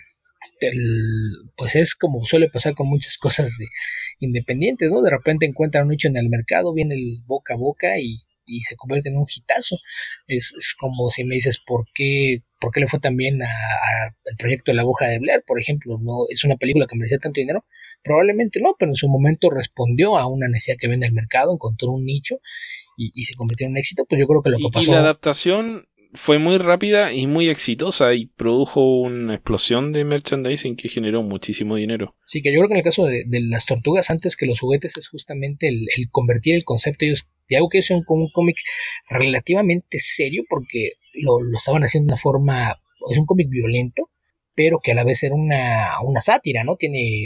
pues es como suele pasar con muchas cosas independientes, ¿no? De repente encuentran un nicho en el mercado, viene el boca a boca y se convierte en un hitazo. Es como si me dices por qué le fue tan bien a el proyecto de la aguja de Blair, por ejemplo. No es una película que merecía tanto dinero, probablemente no, pero en su momento respondió a una necesidad que vende el mercado, encontró un nicho y se convirtió en un éxito. Pues yo creo que lo que Y la pasó. adaptación fue muy rápida y muy exitosa y produjo una explosión de merchandising que generó muchísimo dinero. Sí, que yo creo que en el caso de las tortugas, antes que los juguetes, es justamente el convertir el concepto de algo que ellos son como un cómic relativamente serio, porque lo estaban haciendo de una forma, es un cómic violento, pero que a la vez era una sátira, ¿no?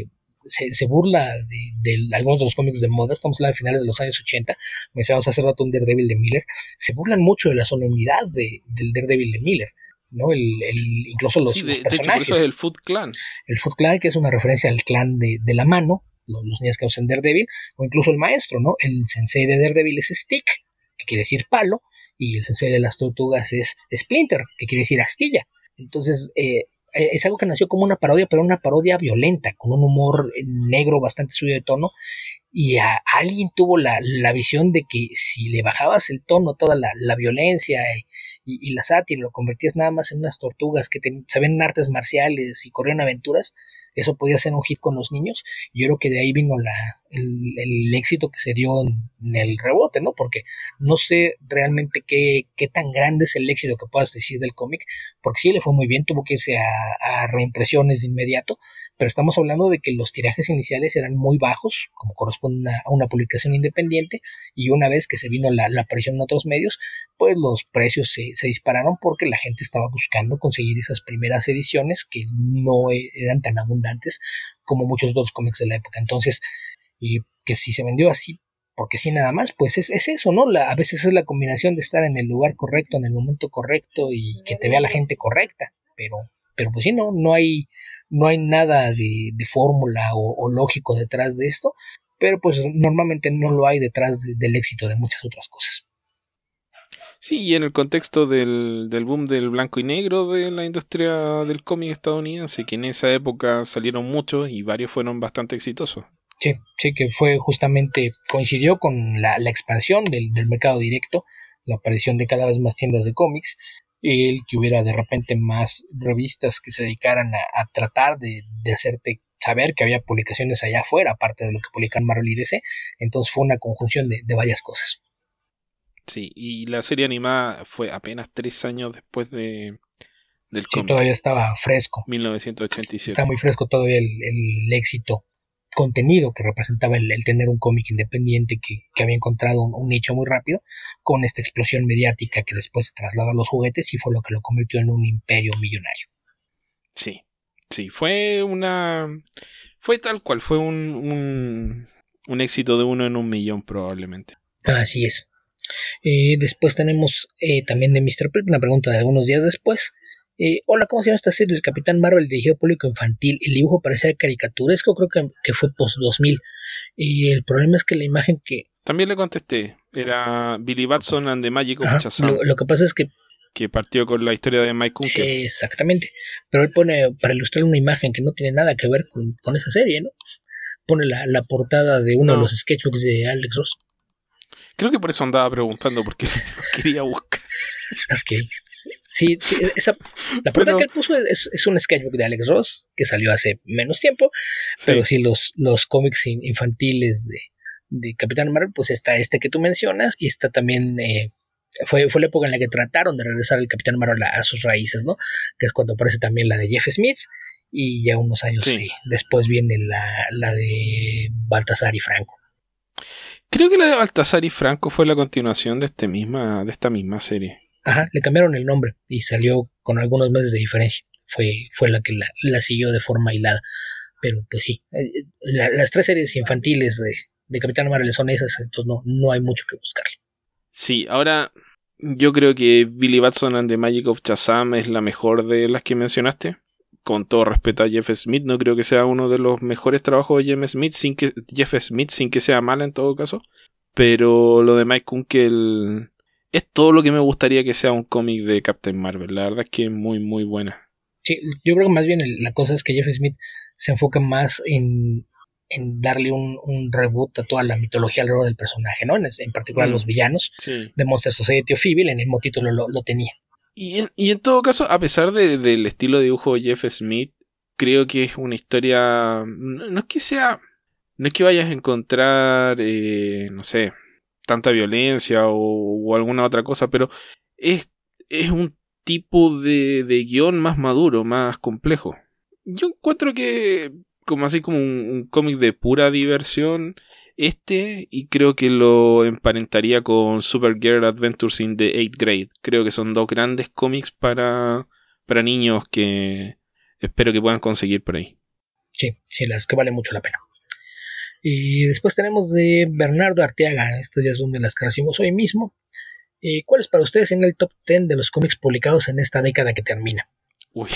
Se burla de algunos de los cómics de moda, estamos hablando de finales de los años 80, mencionamos hace rato un Daredevil de Miller, se burlan mucho de la solemnidad del Daredevil de Miller, ¿no? Incluso Sí, los de hecho, por eso es el personajes. Foot Clan. El Foot Clan, que es una referencia al clan de la mano, los niños que usan Daredevil, o incluso el maestro, ¿no? El sensei de Daredevil es Stick, que quiere decir palo, y el sensei de las tortugas es Splinter, que quiere decir astilla. Entonces, es algo que nació como una parodia, pero una parodia violenta, con un humor negro bastante suyo de tono, y alguien tuvo la visión de que si le bajabas el tono, toda la violencia y la sátira, lo convertías nada más en unas tortugas que sabían artes marciales y corrían aventuras, eso podía ser un hit con los niños. Y yo creo que de ahí vino el éxito que se dio en el rebote, ¿no? Porque no sé realmente qué tan grande es el éxito que puedas decir del cómic, porque sí le fue muy bien, tuvo que irse a reimpresiones de inmediato, pero estamos hablando de que los tirajes iniciales eran muy bajos, como corresponde a una publicación independiente, y una vez que se vino la aparición en otros medios, pues los precios se dispararon porque la gente estaba buscando conseguir esas primeras ediciones que no eran tan abundantes como muchos de los cómics de la época. Entonces, y que si se vendió así, porque sí nada más, pues es eso, ¿no? A veces es la combinación de estar en el lugar correcto, en el momento correcto y que te vea la gente correcta, pero pues sí, no hay nada de fórmula o lógico detrás de esto, pero pues normalmente no lo hay detrás del éxito de muchas otras cosas. Sí, y en el contexto del boom del blanco y negro de la industria del cómic estadounidense, que en esa época salieron muchos y varios fueron bastante exitosos. Sí, sí, que fue justamente, coincidió con la expansión del mercado directo, la aparición de cada vez más tiendas de cómics, el que hubiera de repente más revistas que se dedicaran a tratar de hacerte saber que había publicaciones allá afuera, aparte de lo que publican Marvel y DC, entonces fue una conjunción de varias cosas. Sí, y la serie animada fue apenas 3 años después del Sí, todavía cómic, estaba fresco, está 1987. muy fresco todavía el éxito contenido que representaba el tener un cómic independiente que había encontrado un nicho muy rápido con esta explosión mediática que después se trasladó a los juguetes y fue lo que lo convirtió en un imperio millonario. Sí, sí, fue tal cual, fue un éxito de uno en un millón probablemente. Así es. Después tenemos también de Mr. Plate una pregunta de algunos días después. Hola, ¿cómo se llama esta serie? El Capitán Marvel dirigido al público infantil. El dibujo parecía caricaturesco, creo que fue post 2000. El problema es que la imagen También le contesté, era Billy Batson and the Magic of ajá, Shazam, lo que pasa es que partió con la historia de Mike Kunkel. exactamente, pero él pone para ilustrar una imagen que no tiene nada que ver con esa serie, ¿no? Pone la portada de uno de los No, sketchbooks de Alex Ross. creo que por eso andaba preguntando, porque lo quería buscar. Ok. Sí, sí, la portada que Pero, él puso es un sketchbook de Alex Ross que salió hace menos tiempo, pero sí, sí los cómics infantiles de Capitán Marvel, pues está este que tú mencionas y está también fue la época en la que trataron de regresar el Capitán Marvel a sus raíces, ¿no? Que es cuando aparece también la de Jeff Smith y ya unos años sí. después viene la de Baltasar y Franco. Creo que la de Baltasar y Franco fue la continuación de esta misma serie. Ajá, le cambiaron el nombre y salió con algunos meses de diferencia. Fue la que la siguió de forma hilada. Pero pues sí, las tres series infantiles de Capitán Marvel son esas, entonces no hay mucho que buscarle. Sí, ahora yo creo que Billy Batson and the Magic of Shazam es la mejor de las que mencionaste. Con todo respeto a Jeff Smith, no creo que sea uno de los mejores trabajos de Jeff Smith sin que sea mala en todo caso. Pero lo de Mike Kunkel es todo lo que me gustaría que sea un cómic de Captain Marvel. La verdad es que es muy muy buena. Sí, yo creo que más bien la cosa es que Jeff Smith se enfoca más en darle un reboot a toda la mitología alrededor del personaje, ¿no? En particular los villanos Sí. de Monster Society of Evil, en el mismo título lo tenía. Y en todo caso, a pesar del estilo de dibujo de Jeff Smith, creo que es una historia. No es que sea. No es que vayas a encontrar, no sé, tanta violencia o alguna otra cosa, pero es, es un tipo de guión más maduro, más complejo. Yo encuentro que, como así como un cómic de pura diversión, y creo que lo emparentaría con Supergirl Adventures in the Eighth Grade. Creo que son dos grandes cómics para niños que espero que puedan conseguir por ahí. Sí, sí, las que vale mucho la pena. Y después tenemos de Bernardo Arteaga, estas ya son de las que recibimos hoy mismo. ¿Cuál es para ustedes en el top 10 de los cómics publicados en esta década que termina? Uy.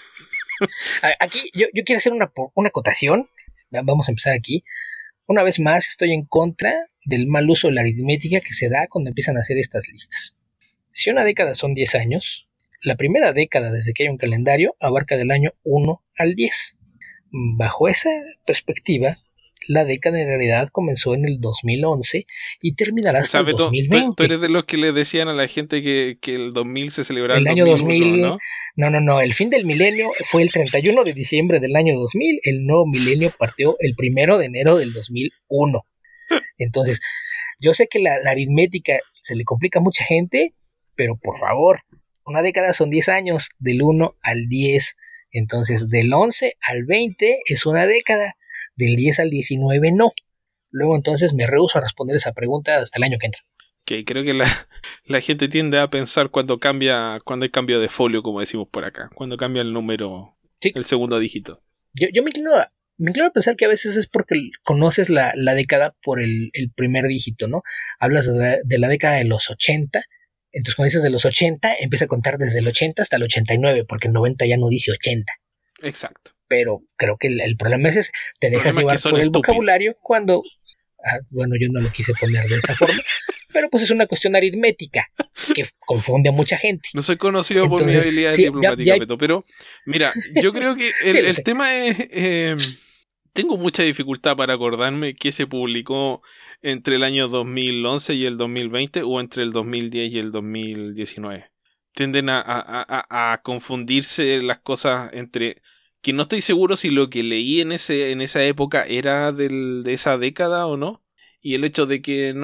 Aquí yo quiero hacer una acotación. Vamos a empezar aquí. Una vez más, estoy en contra del mal uso de la aritmética que se da cuando empiezan a hacer estas listas. Si una década son 10 años, la primera década desde que hay un calendario abarca del año 1 al 10. Bajo esa perspectiva, la década en realidad comenzó en el 2011 y terminará O hasta sea, el Beto, tú 2020. eres de los que le decían a la gente que el 2000 se celebraba el El año 2001, 2000, ¿no? no, el fin del milenio fue el 31 de diciembre del año 2000, el nuevo milenio partió el 1 de enero del 2001. Entonces, yo sé que la aritmética se le complica a mucha gente, pero por favor, una década son 10 años, del 1 al 10. Entonces, del 11 al 20 es una década, del 10 al 19 no. Luego entonces me rehúso a responder esa pregunta hasta el año que entra. Que creo que la gente tiende a pensar cuando hay cambio de folio, como decimos por acá, cuando cambia el número, Sí, el segundo dígito. yo me inclino a pensar que a veces es porque conoces la década por el primer dígito, ¿no? Hablas de la década de los 80, entonces cuando dices de los 80, empieza a contar desde el 80 hasta el 89, porque el 90 ya no dice 80. Exacto. Pero creo que el problema es ese, te El dejas problema es que llevar son por el estúpidos. vocabulario cuando, bueno, yo no lo quise poner de esa forma, pero pues es una cuestión aritmética que confunde a mucha gente. No soy conocido por mis Entonces, habilidades sí, ya diplomáticas, Beto, pero mira, yo creo que sí lo el sé. tema es... tengo mucha dificultad para acordarme qué se publicó entre el año 2011 y el 2020 o entre el 2010 y el 2019. Tienden a confundirse las cosas entre que no estoy seguro si lo que leí en esa época era de esa década o no. Y el hecho de que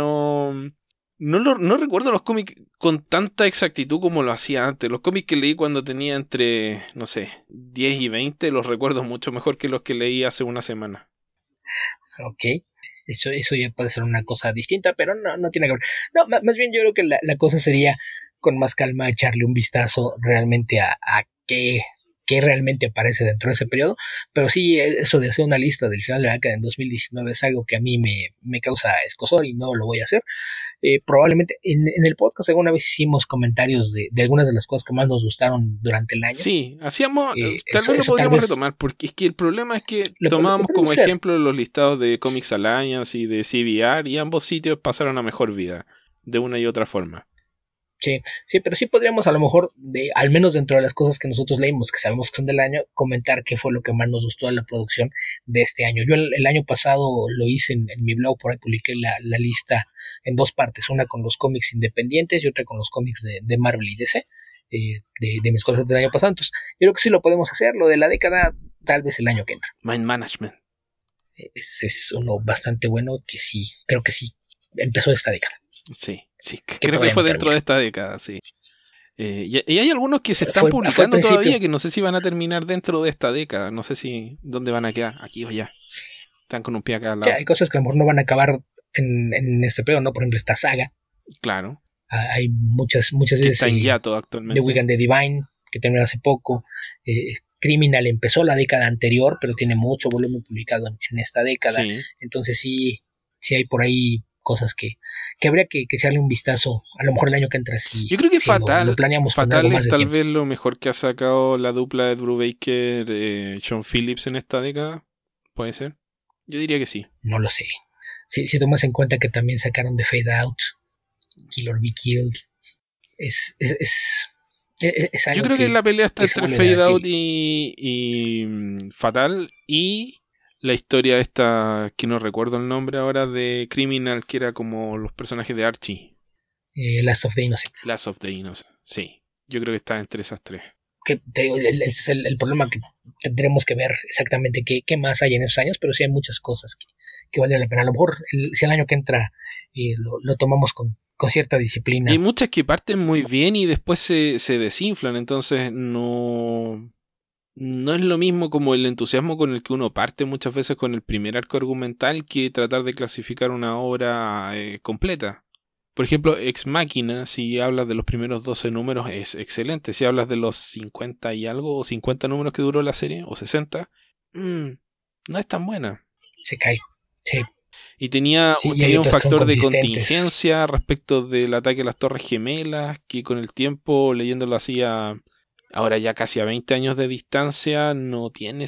no recuerdo los cómics con tanta exactitud como lo hacía antes. Los cómics que leí cuando tenía entre, no sé, 10 y 20 los recuerdo mucho mejor que los que leí hace una semana. Ok, eso ya puede ser una cosa distinta, pero no tiene que ver. No, más bien yo creo que la cosa sería con más calma echarle un vistazo realmente a qué realmente aparece dentro de ese periodo. Pero sí, eso de hacer una lista del final de la década en 2019 es algo que a mí me causa escozor y no lo voy a hacer. Probablemente en el podcast alguna vez hicimos comentarios de algunas de las cosas que más nos gustaron durante el año. Sí, hacíamos, tal vez lo Eso tal podríamos vez retomar, porque es que el problema es que lo tomábamos como podemos hacer. ejemplo los listados de Comics Alliance y de CBR y ambos sitios pasaron a mejor vida, de una y otra forma. Sí, sí, pero sí podríamos a lo mejor, al menos dentro de las cosas que nosotros leímos, que sabemos que son del año, comentar qué fue lo que más nos gustó de la producción de este año. Yo el año pasado lo hice en mi blog, por ahí publiqué la lista en dos partes, una con los cómics independientes y otra con los cómics de Marvel y DC, de mis cosas del año pasado. Entonces, yo creo que sí lo podemos hacer, lo de la década, tal vez el año que entra. Mind Management. Es uno bastante bueno que sí, creo que sí, empezó esta década, Sí, sí, que creo que todavía fue no dentro termina. de esta década, sí. Y hay algunos que se están Fue al publicando todavía principio. que no sé si van a terminar dentro de esta década. No sé si dónde van a quedar, aquí o allá. Están con un pie acá al Que lado. hay cosas que a lo mejor no van a acabar en este periodo, ¿no? Por ejemplo, esta saga. Claro. Hay muchas Que veces está en hiato The actualmente. Weekend the Divine, que terminó hace poco. Criminal empezó la década anterior, pero tiene mucho volumen publicado en esta década. Sí. Entonces sí hay por ahí cosas que habría que echarle un vistazo, a lo mejor el año que entra, Yo creo que si lo planeamos con algo Fatal más es de tal tiempo. vez lo mejor que ha sacado la dupla de Drew Baker, Sean Phillips en esta década. ¿Puede ser? Yo diría que sí. No lo sé. Si tomas en cuenta que también sacaron The Fade Out, Kill or Be Killed, es, es, es, es Yo algo creo que la pelea está que se entre vuelve Fade Out debatible. y Fatal y la historia esta, que no recuerdo el nombre ahora, de Criminal, que era como los personajes de Archie. Last of the Innocent. Last of the Innocent, sí. Yo creo que está entre esas tres. Que te digo, ese es el problema, que tendremos que ver exactamente qué más hay en esos años, pero sí hay muchas cosas que valen la pena. A lo mejor si el año que entra lo tomamos con cierta Y hay disciplina. muchas que parten muy bien y después se desinflan, entonces no es lo mismo como el entusiasmo con el que uno parte muchas veces con el primer arco argumental que tratar de clasificar una obra completa. Por ejemplo, Ex Machina, si hablas de los primeros 12 números, es excelente. Si hablas de los 50 y algo, o 50 números que duró la serie, o 60, no es tan buena. Se cae. Sí, Y tenía, sí, y hay tenía un otras que son factor de consistentes. contingencia respecto del ataque a las Torres Gemelas, que con el tiempo, leyéndolo así ahora ya casi a 20 años de distancia, no tiene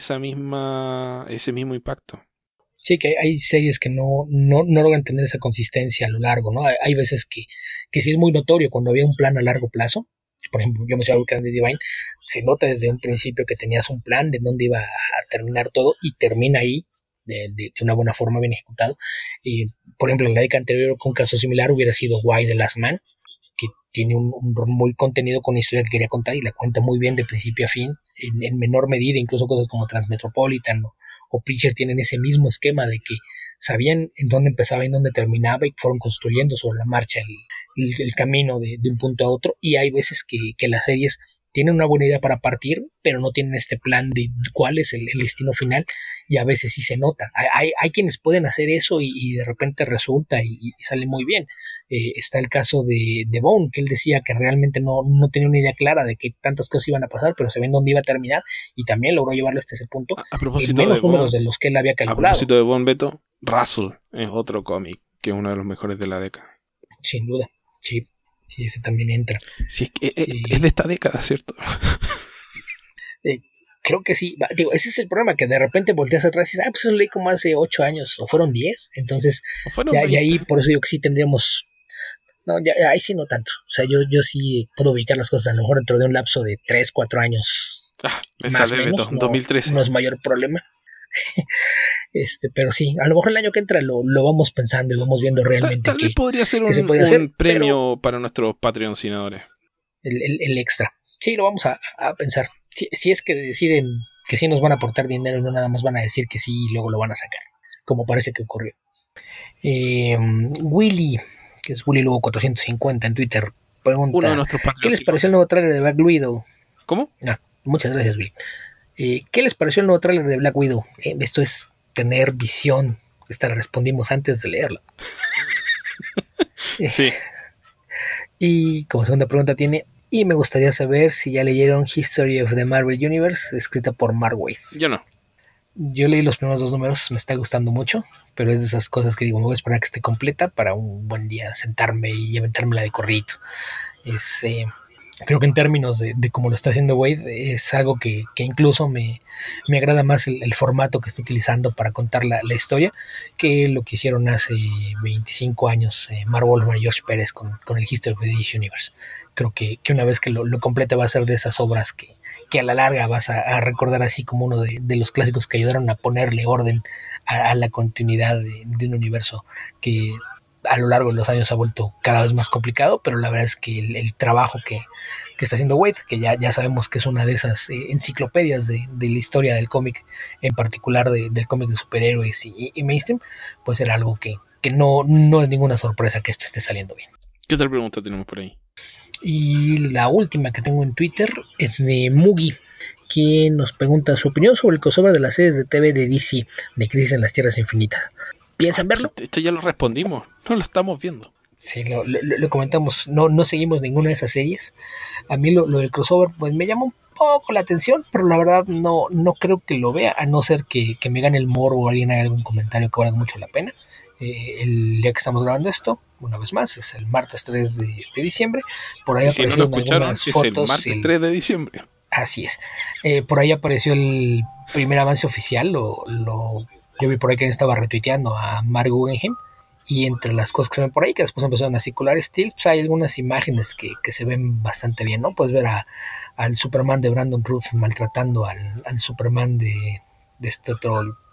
ese mismo impacto. Sí, que hay series que no logran tener esa consistencia a lo largo, ¿no? Hay veces que sí es muy notorio cuando había un plan a largo plazo. Por ejemplo, yo me sé algo que de Divine, se nota desde un principio que tenías un plan de dónde iba a terminar todo y termina ahí de una buena forma, bien ejecutado. Y, por ejemplo, en la década anterior, con un caso similar, hubiera sido Why the Last Man, que tiene un muy contenido con la historia que quería contar y la cuenta muy bien de principio a fin, en menor medida, incluso cosas como Transmetropolitan o Preacher tienen ese mismo esquema de que sabían en dónde empezaba y en dónde terminaba y fueron construyendo sobre la marcha el camino de un punto a otro, y hay veces que las series tienen una buena idea para partir, pero no tienen este plan de cuál es el destino final, y a veces sí se nota. Hay quienes pueden hacer eso y de repente resulta y sale muy bien. Está el caso de Bone, que él decía que realmente no tenía una idea clara de que tantas cosas iban a pasar, pero sabía dónde iba a terminar y también logró llevarlo hasta ese punto A en propósito de menos números Bond, de los que él había a calculado, propósito de Bond Beto, Russell es otro cómic que es uno de los mejores de la década. sin duda. Sí, sí, ese también entra. Si es que es Eh, de esta década, ¿cierto? eh, Creo que sí. Digo, ese es el problema, que de repente volteas atrás y dices, pues eso lo leí como hace 8 años, o fueron 10. Entonces, O fueron ya 20. ahí, por eso digo que sí tendríamos. No, ya, ahí sí no tanto. O sea, yo sí puedo ubicar las cosas a lo mejor dentro de un lapso de 3 4 años, Me más o sale Beto, menos, no 2013. es mayor problema. Pero sí, a lo mejor el año que entra lo vamos pensando y vamos viendo realmente Tal vez podría ser qué se puede hacer, un pero premio para nuestros patrocinadores. el extra. Sí, lo vamos a pensar. Si es que deciden que sí nos van a aportar dinero y no nada más van a decir que sí y luego lo van a sacar, como parece que ocurrió. Willy, que es Willy Lugo 450 en Twitter, Uno de pregunta, nuestros ¿qué les pareció el patrocinadores. nuevo trailer de Black Widow? ¿Cómo? Muchas gracias, Willy. ¿Qué les pareció el nuevo trailer de Black Widow? Esto es tener visión. Esta la respondimos antes de leerla. Eh, Sí, y como segunda pregunta tiene, y me gustaría saber si ya leyeron History of the Marvel Universe, escrita por Mark Waid. yo no. Yo leí los primeros 2 números, me está gustando mucho, pero es de esas cosas que digo, me voy a esperar a que esté completa para un buen día sentarme y aventármela de corridito. Es, creo que en términos de cómo lo está haciendo Wade, es algo que incluso me agrada más el formato que está utilizando para contar la historia que lo que hicieron hace 25 años Mark Wolfman y George Pérez con el History of the DC Universe. Creo que una vez que lo complete va a ser de esas obras que a la larga vas a recordar así como uno de los clásicos que ayudaron a ponerle orden a la continuidad de un universo que a lo largo de los años ha vuelto cada vez más complicado, pero la verdad es que el trabajo que está haciendo Wade, que ya sabemos que es una de esas enciclopedias de la historia del cómic, en particular del cómic de superhéroes y mainstream, pues era algo que no es ninguna sorpresa que esto esté saliendo bien. ¿Qué otra pregunta tenemos por ahí? Y la última que tengo en Twitter es de Mugi, quien nos pregunta su opinión sobre el crossover de las series de TV de DC de Crisis en las Tierras Infinitas. ¿Piensan verlo? Esto ya lo respondimos. No lo estamos viendo. Sí, lo comentamos, no seguimos ninguna de esas series. A mí lo del crossover pues me llama un poco la atención, pero la verdad no creo que lo vea, a no ser que me gane el morbo o alguien haga algún comentario que valga mucho la pena. El día que estamos grabando esto, una vez más, es el martes 3 de diciembre. Por ahí Y si no lo aparecieron escucharon, algunas es el fotos. martes 3 de diciembre. Así es. Por ahí apareció el primer avance oficial. Yo vi por ahí que estaba retuiteando a Mark Guggenheim. Y entre las cosas que se ven por ahí, que después empezaron a circular Steel, pues hay algunas imágenes que se ven bastante bien, ¿no? Puedes ver al Superman de Brandon Ruth maltratando al Superman de este otro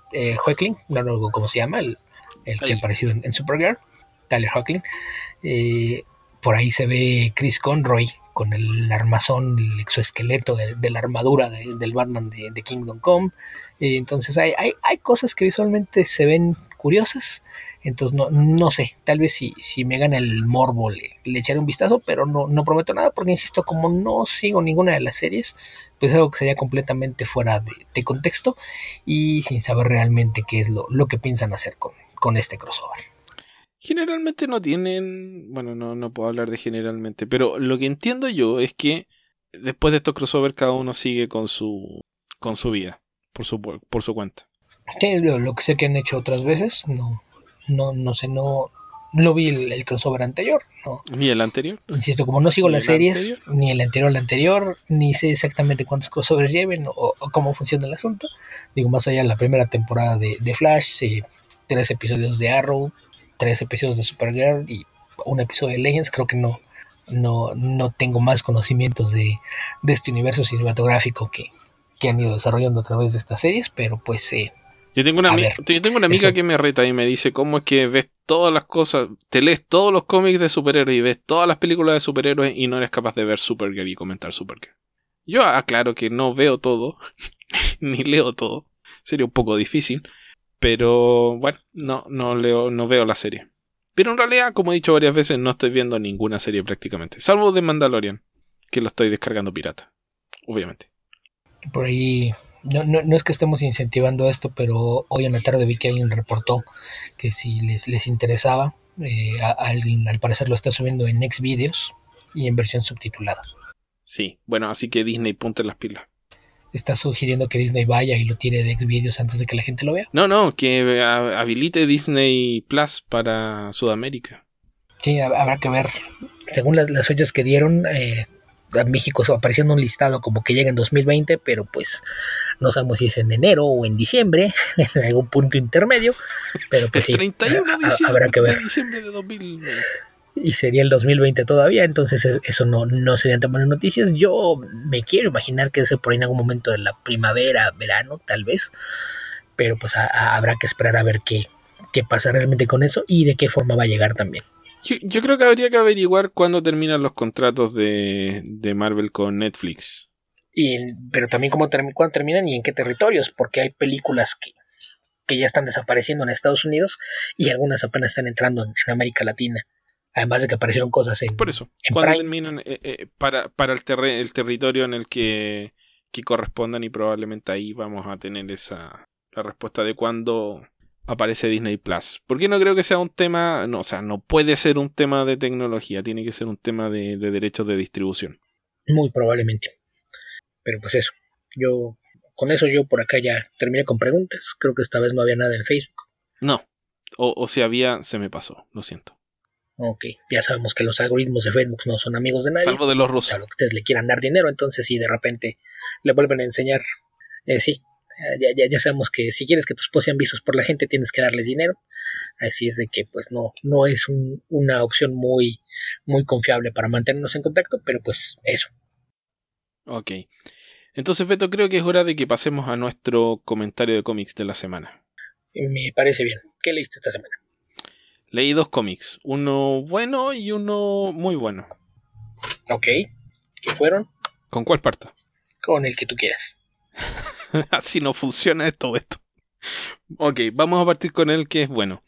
Hoechlin, no recuerdo cómo se llama, el que ha aparecido en Supergirl, Tyler Hoechlin. Eh, por ahí se ve Chris Conroy con el armazón, el exoesqueleto de la armadura del Batman de Kingdom Come. Entonces hay cosas que visualmente se ven curiosas. Entonces no sé, tal vez si me gana el morbo le echaré un vistazo, pero no prometo nada porque insisto, como no sigo ninguna de las series, pues algo que sería completamente fuera de contexto y sin saber realmente qué es lo que piensan hacer con este crossover. Generalmente no tienen, bueno, no puedo hablar de generalmente, pero lo que entiendo yo es que después de estos crossover cada uno sigue con su vida, por su cuenta. Sí, lo que sé que han hecho otras veces, no sé, no vi el crossover anterior, no. Ni el anterior, Insisto, como no sigo ni las el series, anterior. ni el anterior al anterior, ni sé exactamente cuántos crossovers lleven o cómo funciona el asunto. Digo, más allá de la primera temporada de Flash, 3 episodios de Arrow, 3 episodios de Supergirl y un episodio de Legends, creo que no tengo más conocimientos de este universo cinematográfico que han ido desarrollando a través de estas series, pero pues a ver, Yo tengo una amiga eso. que me reta y me dice cómo es que ves todas las cosas, te lees todos los cómics de superhéroes y ves todas las películas de superhéroes y no eres capaz de ver Supergirl y comentar Supergirl. Yo aclaro que no veo todo, ni leo todo. Sería un poco difícil, pero bueno, no veo la serie. Pero en realidad, como he dicho varias veces, no estoy viendo ninguna serie prácticamente, salvo de Mandalorian, que lo estoy descargando pirata, obviamente. Por ahí, no es que estemos incentivando esto, pero hoy en la tarde vi que alguien reportó que si les interesaba, alguien al parecer lo está subiendo en Xvideos y en versión subtitulada. Sí, bueno, así que Disney ponte las pilas. Está sugiriendo que Disney vaya y lo tire de Xvideos antes de que la gente lo vea. No, que habilite Disney Plus para Sudamérica. Sí, habrá que ver. Según las fechas que dieron, a México apareció en un listado como que llega en 2020, pero pues no sabemos si es en enero o en diciembre, en algún punto intermedio, pero pues El sí, 31 habrá que ver. de diciembre de 2020. Y sería el 2020 todavía, entonces eso no serían tan buenas noticias. Yo me quiero imaginar que ese por ahí en algún momento de la primavera, verano, tal vez, pero pues habrá que esperar a ver qué pasa realmente con eso y de qué forma va a llegar también. Yo creo que habría que averiguar cuándo terminan los contratos de Marvel con Netflix. Pero también cuándo terminan y en qué territorios, porque hay películas que ya están desapareciendo en Estados Unidos y algunas apenas están entrando en América Latina. Además de que aparecieron cosas Por eso, en cuándo Prime. terminan para el territorio en el que correspondan y probablemente ahí vamos a tener la respuesta de cuándo aparece Disney Plus. Porque no creo que sea un tema, no, o sea, no puede ser un tema de tecnología, tiene que ser un tema de derechos de distribución. Muy probablemente. Pero pues eso. Con eso yo por acá ya terminé con preguntas. Creo que esta vez no había nada en Facebook. No, o si había, se me pasó, lo siento. Ok, ya sabemos que los algoritmos de Facebook no son amigos de nadie, Salvo de los rusos. salvo que ustedes le quieran dar dinero, entonces si de repente le vuelven a enseñar, sí, ya sabemos que si quieres que tus posts sean vistos por la gente tienes que darles dinero, así es de que pues no es una opción muy confiable para mantenernos en contacto, pero pues eso, Ok. Entonces, Beto, creo que es hora de que pasemos a nuestro comentario de cómics de la semana. me parece bien. ¿Qué leíste esta semana? Leí dos cómics, uno bueno y uno muy bueno. Ok, ¿qué fueron? ¿Con cuál parto? Con el que tú quieras. Así no funciona esto. Ok, vamos a partir con el que es bueno.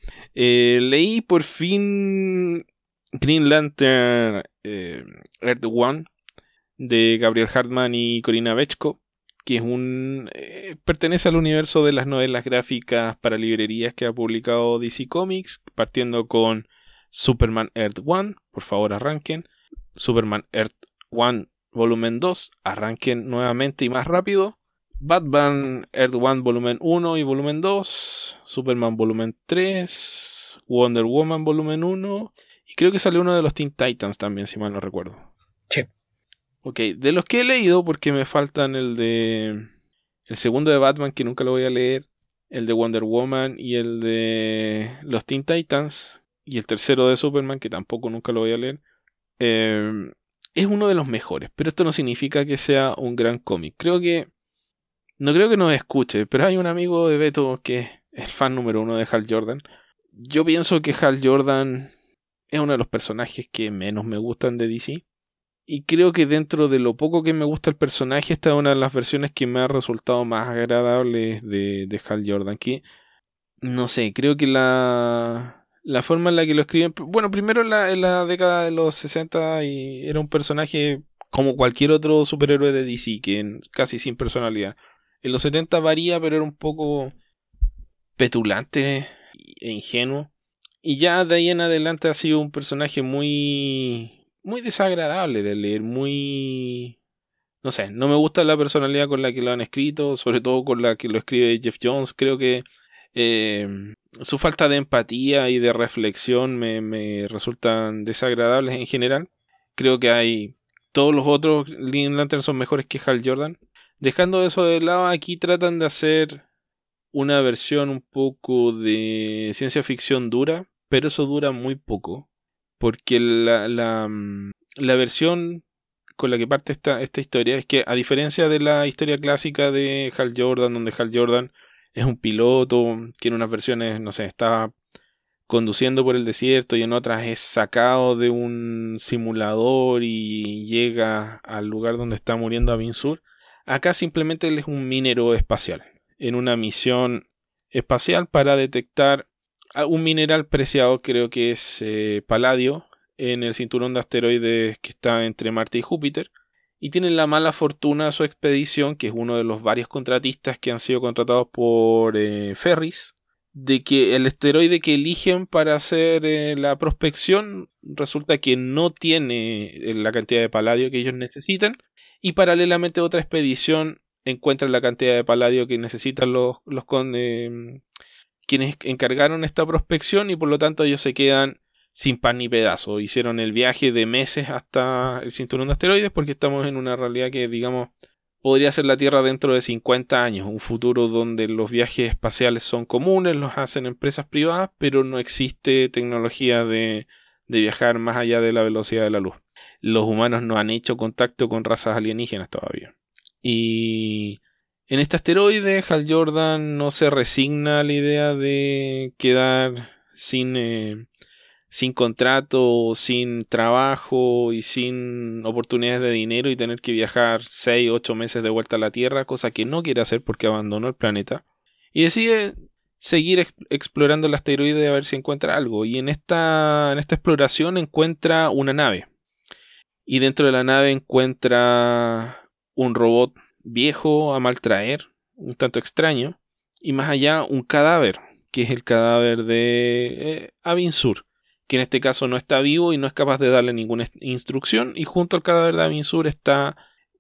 Leí por fin Green Lantern Earth One de Gabriel Hartman y Corina Bechko, que es pertenece al universo de las novelas gráficas para librerías que ha publicado DC Comics, partiendo con Superman Earth One, por favor arranquen, Superman Earth One volumen 2, arranquen nuevamente y más rápido, Batman Earth One volumen 1 y volumen 2, Superman volumen 3, Wonder Woman volumen 1, y creo que salió uno de los Teen Titans también, si mal no recuerdo. Sí, Ok, de los que he leído, porque me faltan el segundo de Batman, que nunca lo voy a leer, el de Wonder Woman y el de los Teen Titans, y el tercero de Superman, que tampoco nunca lo voy a leer, eh, es uno de los mejores, pero esto no significa que sea un gran cómic. Creo que No creo que nos escuche, pero hay un amigo de Beto que es el fan número uno de Hal Jordan. Yo pienso que Hal Jordan es uno de los personajes que menos me gustan de DC. Y creo que dentro de lo poco que me gusta el personaje, esta es una de las versiones que me ha resultado más agradables de Hal Jordan. Que, no sé, creo que la forma en la que lo escriben... Bueno, primero en la década de los 60 y era un personaje como cualquier otro superhéroe de DC, casi sin personalidad. En los 70 varía, pero era un poco petulante e ingenuo. Y ya de ahí en adelante ha sido un personaje muy desagradable de leer, muy... No sé, no me gusta la personalidad con la que lo han escrito, sobre todo con la que lo escribe Jeff Jones. Creo que eh, su falta de empatía y de reflexión me resultan desagradables en general. Creo que hay... Todos los otros Green Lantern son mejores que Hal Jordan. Dejando eso de lado, aquí tratan de hacer una versión un poco de ciencia ficción dura, pero eso dura muy poco, porque la versión con la que parte esta historia es que, a diferencia de la historia clásica de Hal Jordan, donde Hal Jordan es un piloto, que en unas versiones, no sé, está conduciendo por el desierto y en otras es sacado de un simulador y llega al lugar donde está muriendo Abin Sur. Acá simplemente él es un minero espacial en una misión espacial para detectar un mineral preciado, creo que es paladio, en el cinturón de asteroides que está entre Marte y Júpiter. Y tienen la mala fortuna su expedición, que es uno de los varios contratistas que han sido contratados por Ferris, de que el asteroide que eligen para hacer la prospección resulta que no tiene la cantidad de paladio que ellos necesitan, y paralelamente otra expedición encuentra la cantidad de paladio que necesitan quienes encargaron esta prospección, y por lo tanto ellos se quedan sin pan ni pedazo. Hicieron el viaje de meses hasta el cinturón de asteroides porque estamos en una realidad que, digamos, podría ser la Tierra dentro de 50 años, un futuro donde los viajes espaciales son comunes, los hacen empresas privadas, pero no existe tecnología de viajar más allá de la velocidad de la luz. Los humanos no han hecho contacto con razas alienígenas todavía. Y en este asteroide, Hal Jordan no se resigna a la idea de quedar sin contrato, sin trabajo y sin oportunidades de dinero y tener que viajar 6 8 meses de vuelta a la Tierra, cosa que no quiere hacer porque abandonó el planeta. Y decide seguir explorando el asteroide a ver si encuentra algo. Y en esta exploración encuentra una nave. Y dentro de la nave encuentra un robot viejo a maltraer, un tanto extraño. Y más allá un cadáver, que es el cadáver de Avin Sur, que en este caso no está vivo y no es capaz de darle ninguna instrucción. Y junto al cadáver de Avin Sur está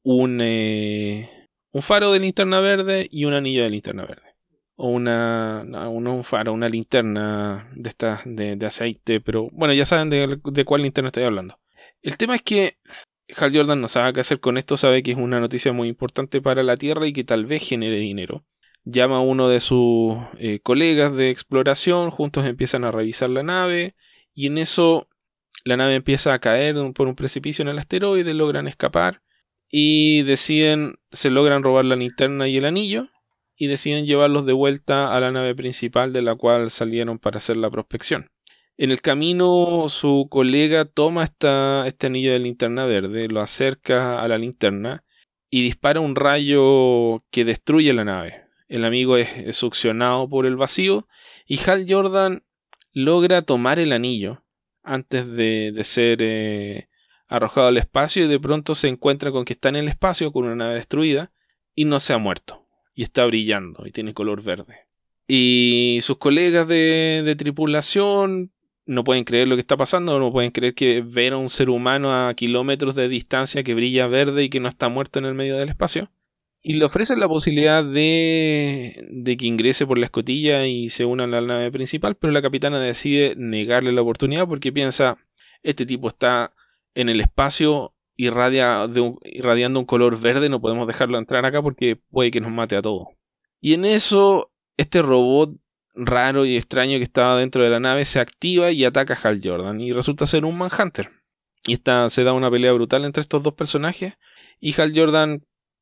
un faro de linterna verde y un anillo de linterna verde. O no, un faro, una linterna de estas de aceite, pero bueno, ya saben de cuál linterna estoy hablando. El tema es que Hal Jordan no sabe qué hacer con esto, sabe que es una noticia muy importante para la Tierra y que tal vez genere dinero. Llama a uno de sus colegas de exploración, juntos empiezan a revisar la nave y en eso la nave empieza a caer por un precipicio en el asteroide, logran escapar y se logran robar la linterna y el anillo y deciden llevarlos de vuelta a la nave principal de la cual salieron para hacer la prospección. En el camino su colega toma este anillo de linterna verde, lo acerca a la linterna y dispara un rayo que destruye la nave. El amigo es succionado por el vacío y Hal Jordan logra tomar el anillo antes de ser arrojado al espacio y de pronto se encuentra con que está en el espacio con una nave destruida y no se ha muerto y está brillando y tiene color verde. Y sus colegas de tripulación no pueden creer lo que está pasando, no pueden creer que ver a un ser humano a kilómetros de distancia que brilla verde y que no está muerto en el medio del espacio. Y le ofrecen la posibilidad de que ingrese por la escotilla y se una a la nave principal, pero la capitana decide negarle la oportunidad porque piensa, este tipo está en el espacio irradiando un color verde, no podemos dejarlo entrar acá porque puede que nos mate a todos. Y en eso, este robot raro y extraño que estaba dentro de la nave se activa y ataca a Hal Jordan y resulta ser un Manhunter. Y se da una pelea brutal entre estos dos personajes y Hal Jordan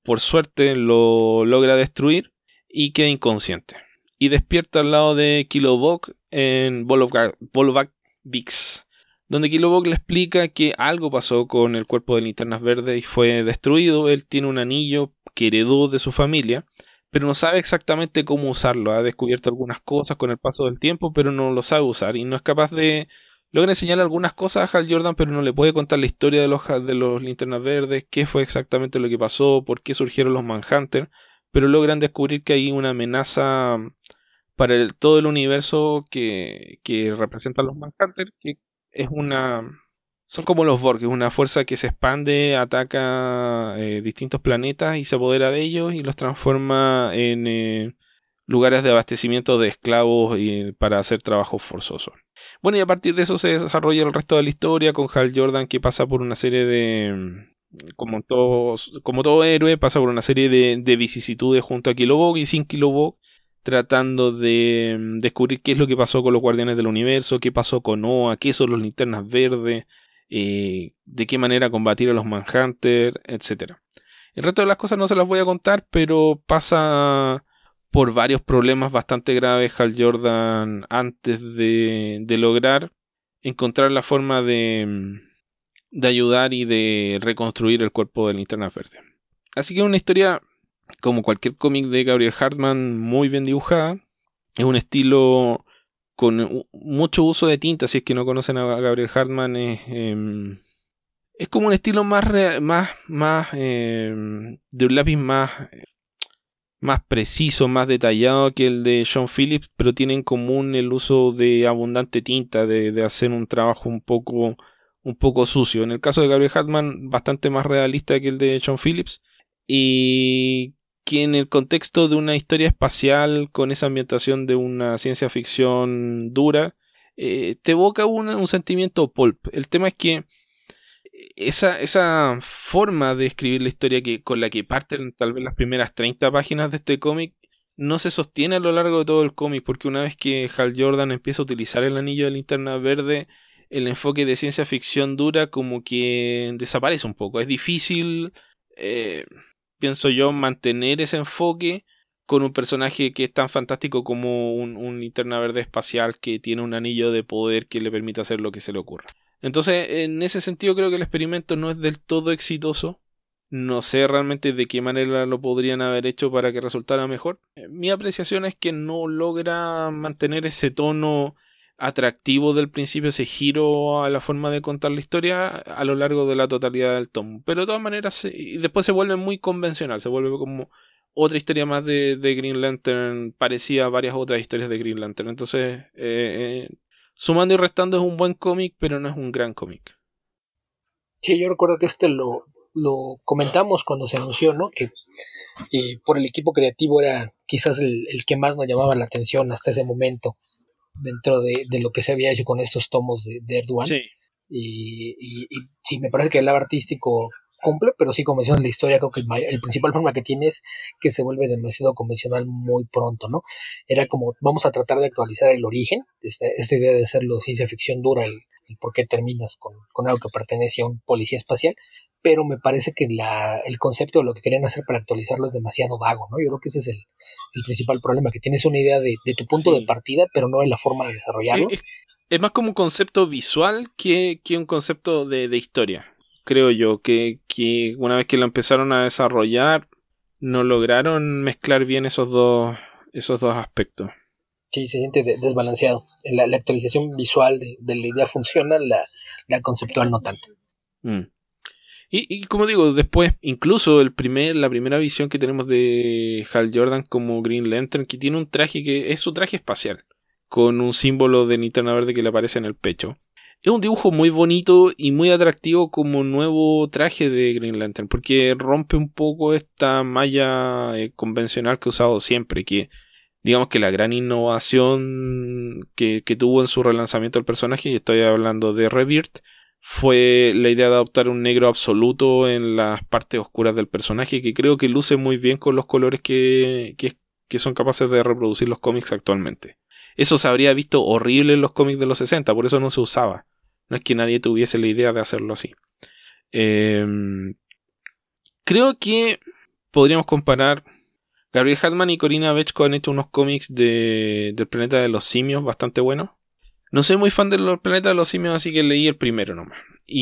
por suerte lo logra destruir y queda inconsciente. Y despierta al lado de Kilowog en Volovak Vix, donde Kilowog le explica que algo pasó con el cuerpo de Linternas Verdes y fue destruido. Él tiene un anillo que heredó de su familia, pero no sabe exactamente cómo usarlo. Ha descubierto algunas cosas con el paso del tiempo, pero no lo sabe usar y no es capaz de... Logra enseñar algunas cosas a Hal Jordan, pero no le puede contar la historia de los Linternas Verdes, qué fue exactamente lo que pasó, por qué surgieron los Manhunter, pero logran descubrir que hay una amenaza para todo el universo que representan los Manhunter, que es una... Son como los Borg, es una fuerza que se expande, ataca distintos planetas y se apodera de ellos y los transforma en lugares de abastecimiento de esclavos y para hacer trabajos forzosos. Bueno, y a partir de eso se desarrolla el resto de la historia con Hal Jordan, que pasa por una serie de... como todo héroe, pasa por una serie de vicisitudes junto a Kilowog y sin Kilowog, tratando de descubrir qué es lo que pasó con los Guardianes del Universo, qué pasó con Oa, qué son los Linternas Verdes, de qué manera combatir a los Manhunter, etcétera. El resto de las cosas no se las voy a contar, pero pasa por varios problemas bastante graves Hal Jordan antes de lograr encontrar la forma de ayudar y de reconstruir el cuerpo de Linterna Verde. Así que es una historia, como cualquier cómic de Gabriel Hartman, muy bien dibujada. Es un estilo con mucho uso de tinta. Si es que no conocen a Gabriel Hartman, es como un estilo más de un lápiz más preciso, más detallado que el de Sean Phillips, pero tiene en común el uso de abundante tinta, de hacer un trabajo un poco sucio. En el caso de Gabriel Hartman, bastante más realista que el de Sean Phillips, y que en el contexto de una historia espacial con esa ambientación de una ciencia ficción dura, te evoca un sentimiento pulp. El tema es que esa forma de escribir la historia con la que parten tal vez las primeras 30 páginas de este cómic no se sostiene a lo largo de todo el cómic, porque una vez que Hal Jordan empieza a utilizar el anillo de Linterna Verde, el enfoque de ciencia ficción dura como que desaparece un poco. Es difícil, eh, pienso yo, mantener ese enfoque con un personaje que es tan fantástico como un Linterna Verde espacial que tiene un anillo de poder que le permite hacer lo que se le ocurra. Entonces, en ese sentido creo que el experimento no es del todo exitoso. No sé realmente de qué manera lo podrían haber hecho para que resultara mejor. Mi apreciación es que no logra mantener ese tono atractivo del principio, ese giro a la forma de contar la historia a lo largo de la totalidad del tomo. Pero de todas maneras, y después se vuelve muy convencional, se vuelve como otra historia más de Green Lantern, parecía a varias otras historias de Green Lantern. Entonces, sumando y restando es un buen cómic, pero no es un gran cómic. Sí, yo recuerdo que lo comentamos cuando se anunció, ¿no? Que por el equipo creativo era quizás el que más nos llamaba la atención hasta ese momento dentro de lo que se había hecho con estos tomos de Erdogan. Sí. Y sí, me parece que el lado artístico cumple, pero sí convencional la historia, creo que el principal problema que tiene es que se vuelve demasiado convencional muy pronto, ¿no? Era como, vamos a tratar de actualizar el origen, esta idea de hacerlo ciencia ficción dura, el por qué terminas con algo que pertenece a un policía espacial, pero me parece que el concepto de lo que querían hacer para actualizarlo es demasiado vago, ¿no? Yo creo que ese es el principal problema, que tienes una idea de tu punto de Sí. partida, pero no de la forma de desarrollarlo. Es, es más como un concepto visual que un concepto de historia, creo yo, que una vez que lo empezaron a desarrollar, no lograron mezclar bien esos dos aspectos. Sí, se siente desbalanceado. La actualización visual de la idea funciona, la conceptual no tanto. Mm. Y como digo, después, incluso la primera visión que tenemos de Hal Jordan como Green Lantern, que tiene un traje que es su traje espacial, con un símbolo de linterna verde que le aparece en el pecho. Es un dibujo muy bonito y muy atractivo como nuevo traje de Green Lantern, porque rompe un poco esta malla convencional que ha usado siempre, que digamos que la gran innovación que tuvo en su relanzamiento el personaje, y estoy hablando de Rebirth, fue la idea de adoptar un negro absoluto en las partes oscuras del personaje, que creo que luce muy bien con los colores que son capaces de reproducir los cómics actualmente. Eso se habría visto horrible en los cómics de los 60, por eso no se usaba. No es que nadie tuviese la idea de hacerlo así. Eh, creo que podríamos comparar. Gabriel Hartman y Corina Bechko han hecho unos cómics del planeta de los simios bastante buenos. No soy muy fan del planeta de los simios, así que leí el primero nomás.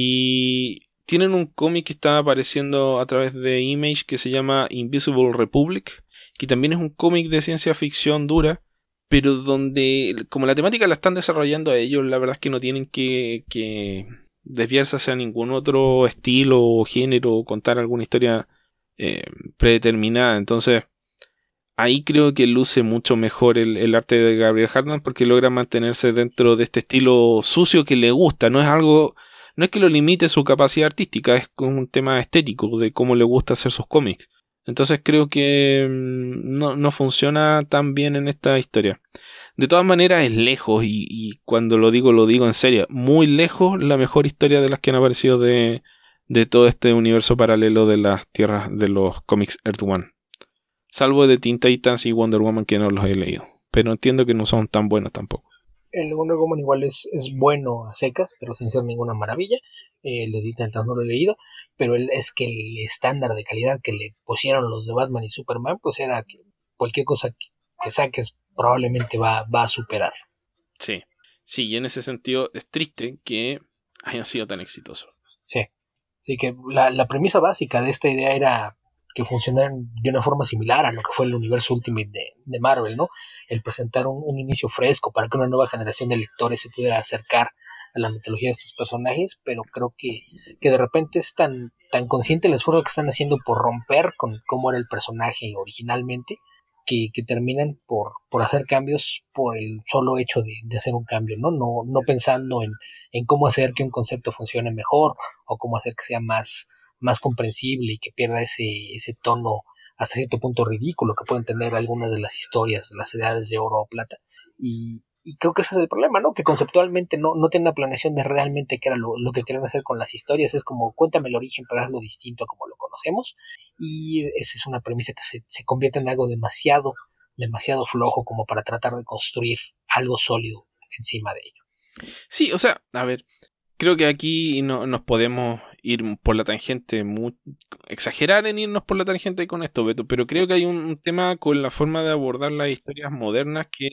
Y tienen un cómic que está apareciendo a través de Image que se llama Invisible Republic, que también es un cómic de ciencia ficción dura, pero donde, como la temática la están desarrollando a ellos, la verdad es que no tienen que desviarse hacia ningún otro estilo o género o contar alguna historia predeterminada. Entonces, ahí creo que luce mucho mejor el arte de Gabriel Hartman porque logra mantenerse dentro de este estilo sucio que le gusta. No es que lo limite su capacidad artística, es como un tema estético de cómo le gusta hacer sus cómics. Entonces creo que no funciona tan bien en esta historia. De todas maneras es lejos, y cuando lo digo en serio, muy lejos la mejor historia de las que han aparecido de todo este universo paralelo de las tierras de los cómics Earth One. Salvo de Teen Titans y Wonder Woman que no los he leído. Pero entiendo que no son tan buenos tampoco. El Wonder Woman igual es bueno a secas, pero sin ser ninguna maravilla. El de Teen Titans no lo he leído, pero es que el estándar de calidad que le pusieron los de Batman y Superman, pues era que cualquier cosa que saques probablemente va a superar. Sí. Sí, y en ese sentido es triste que hayan sido tan exitosos. Sí. Así que la premisa básica de esta idea era que funcionaran de una forma similar a lo que fue el universo Ultimate de Marvel, ¿no? El presentar un inicio fresco para que una nueva generación de lectores se pudiera acercar a la mitología de estos personajes, pero creo que de repente es tan consciente el esfuerzo que están haciendo por romper con cómo era el personaje originalmente, que terminan por hacer cambios por el solo hecho de hacer un cambio, ¿no? No pensando en cómo hacer que un concepto funcione mejor o cómo hacer que sea más comprensible y que pierda ese tono hasta cierto punto ridículo que pueden tener algunas de las historias, las edades de oro o plata. Y creo que ese es el problema, ¿no? Que conceptualmente no tienen una planeación de realmente qué era lo que querían hacer con las historias. Es como, cuéntame el origen, pero hazlo distinto a como lo conocemos. Y esa es una premisa que se convierte en algo demasiado flojo como para tratar de construir algo sólido encima de ello. Sí, o sea, a ver, creo que aquí no nos podemos ir por la tangente, exagerar en irnos por la tangente con esto, Beto, pero creo que hay un tema con la forma de abordar las historias modernas que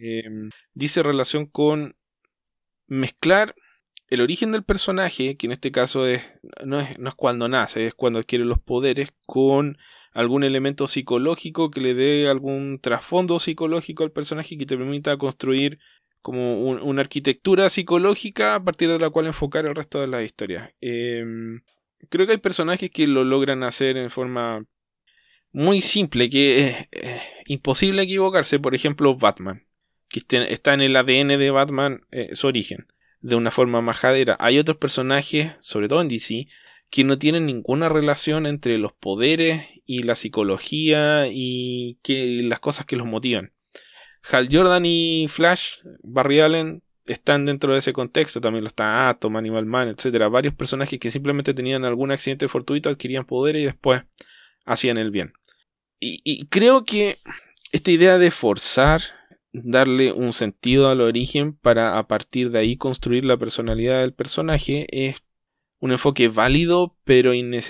dice relación con mezclar el origen del personaje, que en este caso no es cuando nace, es cuando adquiere los poderes, con algún elemento psicológico que le dé algún trasfondo psicológico al personaje que te permita construir como una arquitectura psicológica a partir de la cual enfocar el resto de las historias. Creo que hay personajes que lo logran hacer en forma muy simple, que es imposible equivocarse. Por ejemplo, Batman, que está en el ADN de Batman, su origen, de una forma majadera. Hay otros personajes, sobre todo en DC, que no tienen ninguna relación entre los poderes y la psicología y las cosas que los motivan. Hal Jordan y Flash, Barry Allen, están dentro de ese contexto. También lo está Atom, Animal Man, etcétera. Varios personajes que simplemente tenían algún accidente fortuito, adquirían poderes y después hacían el bien. Y creo que esta idea de forzar, darle un sentido al origen para a partir de ahí construir la personalidad del personaje es un enfoque válido, pero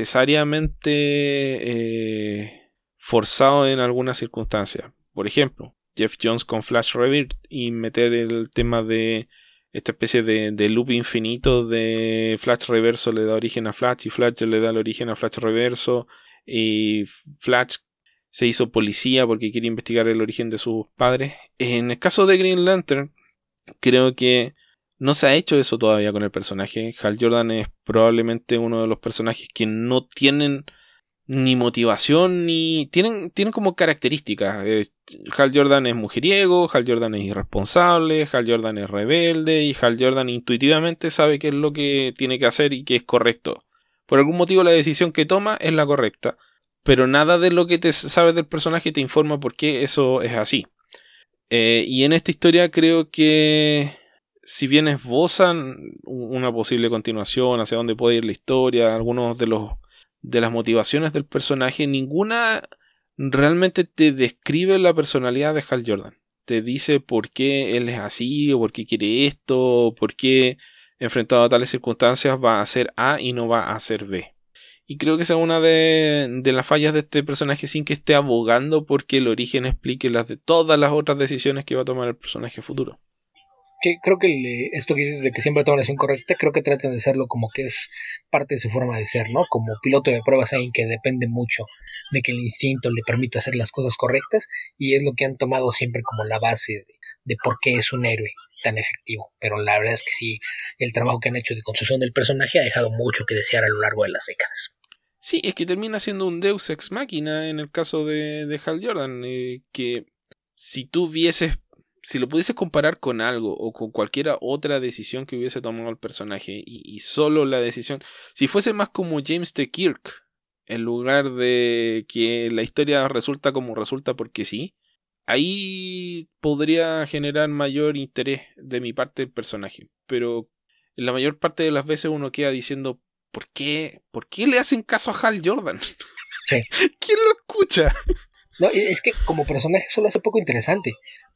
innecesariamente forzado en algunas circunstancias. Por ejemplo, Jeff Jones con Flash Rebirth y meter el tema de esta especie de loop infinito de Flash Reverso le da origen a Flash y Flash le da el origen a Flash Reverso y Flash se hizo policía porque quiere investigar el origen de sus padres. En el caso de Green Lantern, creo que no se ha hecho eso todavía con el personaje. Hal Jordan es probablemente uno de los personajes que no tienen ni motivación ni tienen como características. Hal Jordan es mujeriego, Hal Jordan es irresponsable, Hal Jordan es rebelde y Hal Jordan intuitivamente sabe qué es lo que tiene que hacer y que es correcto. Por algún motivo la decisión que toma es la correcta, pero nada de lo que te sabes del personaje te informa por qué eso es así. Y en esta historia creo que si bien esbozan una posible continuación hacia dónde puede ir la historia, algunos de las motivaciones del personaje, ninguna realmente te describe la personalidad de Hal Jordan. Te dice por qué él es así, o por qué quiere esto, o por qué enfrentado a tales circunstancias va a hacer A y no va a hacer B. Y creo que esa es una de las fallas de este personaje sin que esté abogando porque el origen explique las de todas las otras decisiones que va a tomar el personaje futuro. Sí, creo que esto que dices de que siempre toma la decisión correcta, creo que tratan de hacerlo como que es parte de su forma de ser, ¿no? Como piloto de pruebas alguien que depende mucho de que el instinto le permita hacer las cosas correctas y es lo que han tomado siempre como la base de por qué es un héroe tan efectivo. Pero la verdad es que sí, el trabajo que han hecho de construcción del personaje ha dejado mucho que desear a lo largo de las décadas. Sí, es que termina siendo un Deus ex machina en el caso de Hal Jordan, que si tú vieses, si lo pudieses comparar con algo o con cualquier otra decisión que hubiese tomado el personaje y solo la decisión, si fuese más como James T. Kirk, en lugar de que la historia resulta como resulta porque sí, ahí podría generar mayor interés de mi parte el personaje, pero la mayor parte de las veces uno queda diciendo, ¿por qué le hacen caso a Hal Jordan? Sí. ¿Quién lo escucha? No, es que como personaje solo hace poco interesante.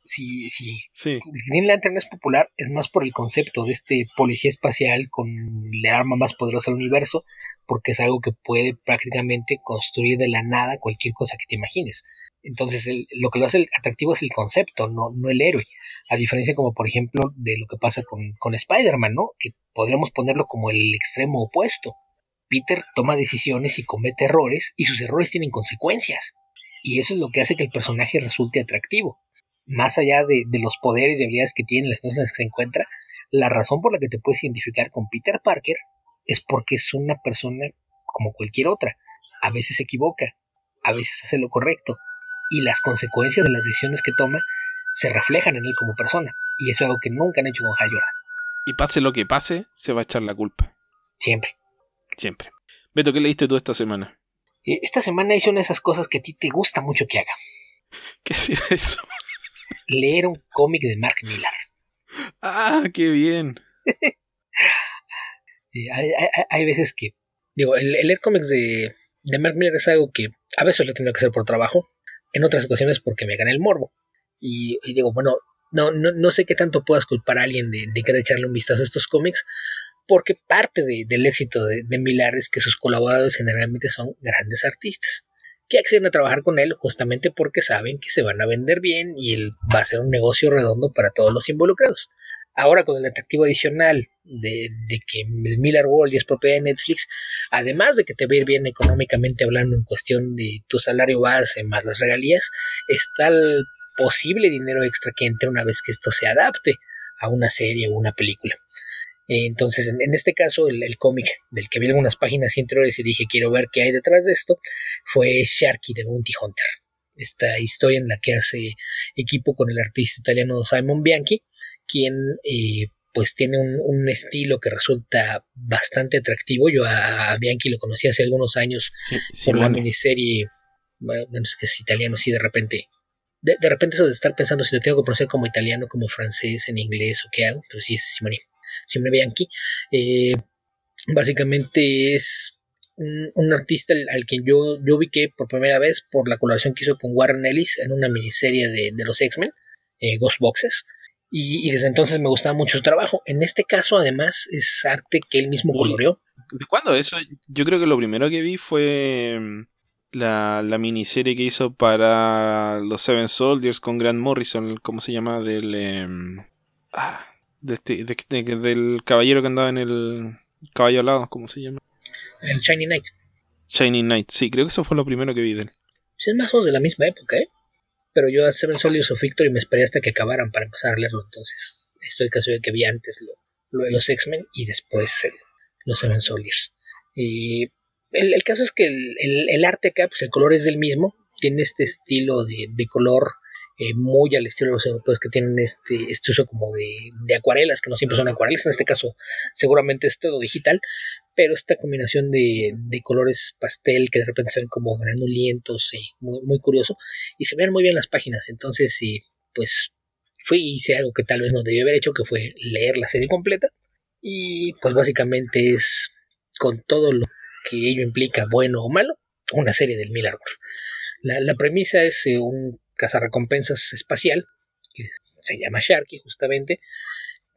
Si Sí, Green Lantern es popular, es más por el concepto de este policía espacial con el arma más poderosa del universo, porque es algo que puede prácticamente construir de la nada cualquier cosa que te imagines. Entonces, lo que lo hace atractivo es el concepto, no el héroe. A diferencia, como por ejemplo, de lo que pasa con Spider-Man, ¿no? Que podríamos ponerlo como el extremo opuesto. Peter toma decisiones y comete errores, y sus errores tienen consecuencias. Y eso es lo que hace que el personaje resulte atractivo. Más allá de los poderes y habilidades que tiene, las cosas en las que se encuentra, la razón por la que te puedes identificar con Peter Parker es porque es una persona como cualquier otra. A veces se equivoca, a veces hace lo correcto, y las consecuencias de las decisiones que toma se reflejan en él como persona. Y eso es algo que nunca han hecho con Hal Jordan. y pase lo que pase, se va a echar la culpa. Siempre. Siempre. Beto, ¿qué leíste tú esta semana? Esta semana hice una de esas cosas que a ti te gusta mucho que haga. ¿Qué será eso? Leer un cómic de Mark Millar. Ah, qué bien. Hay veces que, digo, el leer cómics de Mark Millar es algo que a veces lo tengo que hacer por trabajo, en otras ocasiones porque me gana el morbo. Y digo, bueno, no sé qué tanto puedas culpar a alguien de querer echarle un vistazo a estos cómics, porque parte del éxito de Millar es que sus colaboradores generalmente son grandes artistas, que acceden a trabajar con él justamente porque saben que se van a vender bien y él va a ser un negocio redondo para todos los involucrados. Ahora con el atractivo adicional de que el Miller World ya es propiedad de Netflix, además de que te va a ir bien económicamente hablando en cuestión de tu salario base más las regalías, está el posible dinero extra que entre una vez que esto se adapte a una serie o una película. Entonces, en este caso, el cómic del que vi algunas páginas interiores y dije quiero ver qué hay detrás de esto, fue Sharky de Bounty Hunter. Esta historia en la que hace equipo con el artista italiano Simon Bianchi, quien pues tiene un estilo que resulta bastante atractivo. Yo a Bianchi lo conocí hace algunos años Sí, por la Simone. miniserie, bueno, es que es italiano, sí, de repente eso de estar pensando si lo tengo que pronunciar como italiano, como francés, en inglés o qué hago, pero sí es Simone Bianchi. Eh, Básicamente es un artista al que yo ubiqué por primera vez por la colaboración que hizo con Warren Ellis en una miniserie de los X-Men, Ghost Boxes. Y desde entonces me gustaba mucho su trabajo. En este caso, además, es arte que él mismo Uy, coloreó. ¿de cuándo eso? Yo creo que lo primero que vi fue la miniserie que hizo para los Seven Soldiers con Grant Morrison, ¿cómo se llama? Ah, del caballero que andaba en el caballo alado, ¿cómo se llama? El Shiny Knight. Shining Knight, sí, creo que eso fue lo primero que vi de él. Pues es más o menos de la misma época, ¿eh? Pero yo a Seven Soldiers of Victory me esperé hasta que acabaran para empezar a leerlo. Entonces, estoy casi de que vi antes lo de los X-Men y después los Seven Soldiers. Y el caso es que el arte acá, pues el color es del mismo. Tiene este estilo de color muy al estilo de los europeos que tienen este uso como de acuarelas, que no siempre son acuarelas. En este caso, seguramente es todo digital, pero esta combinación de colores pastel que de repente salen como granulientos, muy curioso, y se ven muy bien las páginas. Entonces, pues fui y hice algo que tal vez no debí haber hecho, que fue leer la serie completa, y pues básicamente es con todo lo que ello implica, bueno o malo, una serie del Millarworld. La premisa es un cazarrecompensas espacial, que se llama Sharky justamente,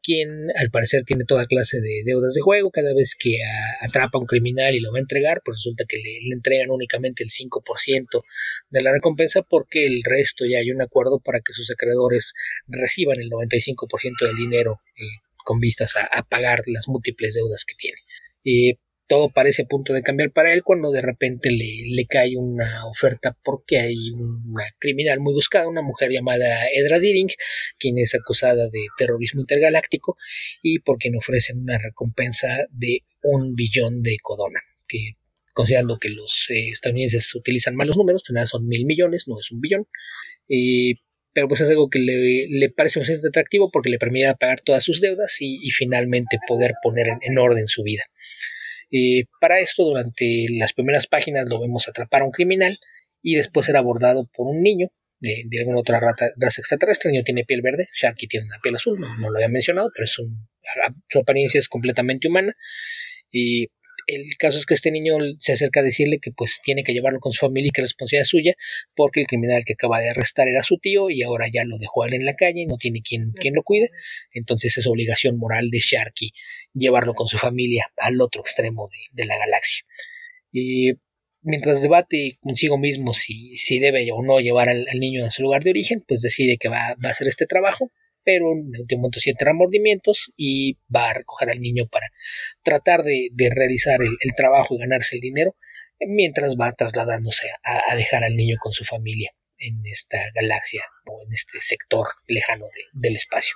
quien al parecer tiene toda clase de deudas de juego. Cada vez que atrapa a un criminal y lo va a entregar, pues resulta que le entregan únicamente el 5% de la recompensa, porque el resto ya hay un acuerdo para que sus acreedores reciban el 95% del dinero, con vistas a pagar las múltiples deudas que tiene. Todo parece a punto de cambiar para él cuando de repente le cae una oferta, porque hay una criminal muy buscada, una mujer llamada Edra Deering, quien es acusada de terrorismo intergaláctico, y por quien ofrecen una recompensa de 1 billón de codona, que, considerando que los estadounidenses utilizan malos números, pues nada, son 1.000 millones, no es 1 billón. Pero pues es algo que le parece bastante atractivo, porque le permite pagar todas sus deudas y finalmente poder poner en orden su vida. Para esto, durante las primeras páginas lo vemos atrapar a un criminal y después ser abordado por un niño de alguna otra raza extraterrestre. El niño tiene piel verde, Sharky tiene una piel azul, no lo había mencionado, pero su apariencia es completamente humana. Y el caso es que este niño se acerca a decirle que pues tiene que llevarlo con su familia y que es responsabilidad suya, porque el criminal que acaba de arrestar era su tío y ahora ya lo dejó él en la calle y no tiene quien lo cuide. Entonces es obligación moral de Sharky llevarlo con su familia al otro extremo de la galaxia. Y mientras debate consigo mismo si debe o no llevar al niño a su lugar de origen, pues decide que va a hacer este trabajo, pero en el último momento siente remordimientos y va a recoger al niño para tratar de realizar el trabajo y ganarse el dinero, mientras va trasladándose a dejar al niño con su familia en esta galaxia o en este sector lejano del espacio.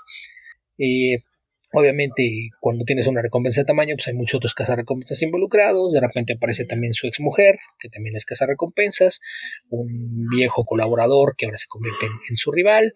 Obviamente, cuando tienes una recompensa de tamaño, pues hay muchos otros cazarrecompensas involucrados. De repente aparece también su exmujer, que también es cazarrecompensas, un viejo colaborador que ahora se convierte en su rival.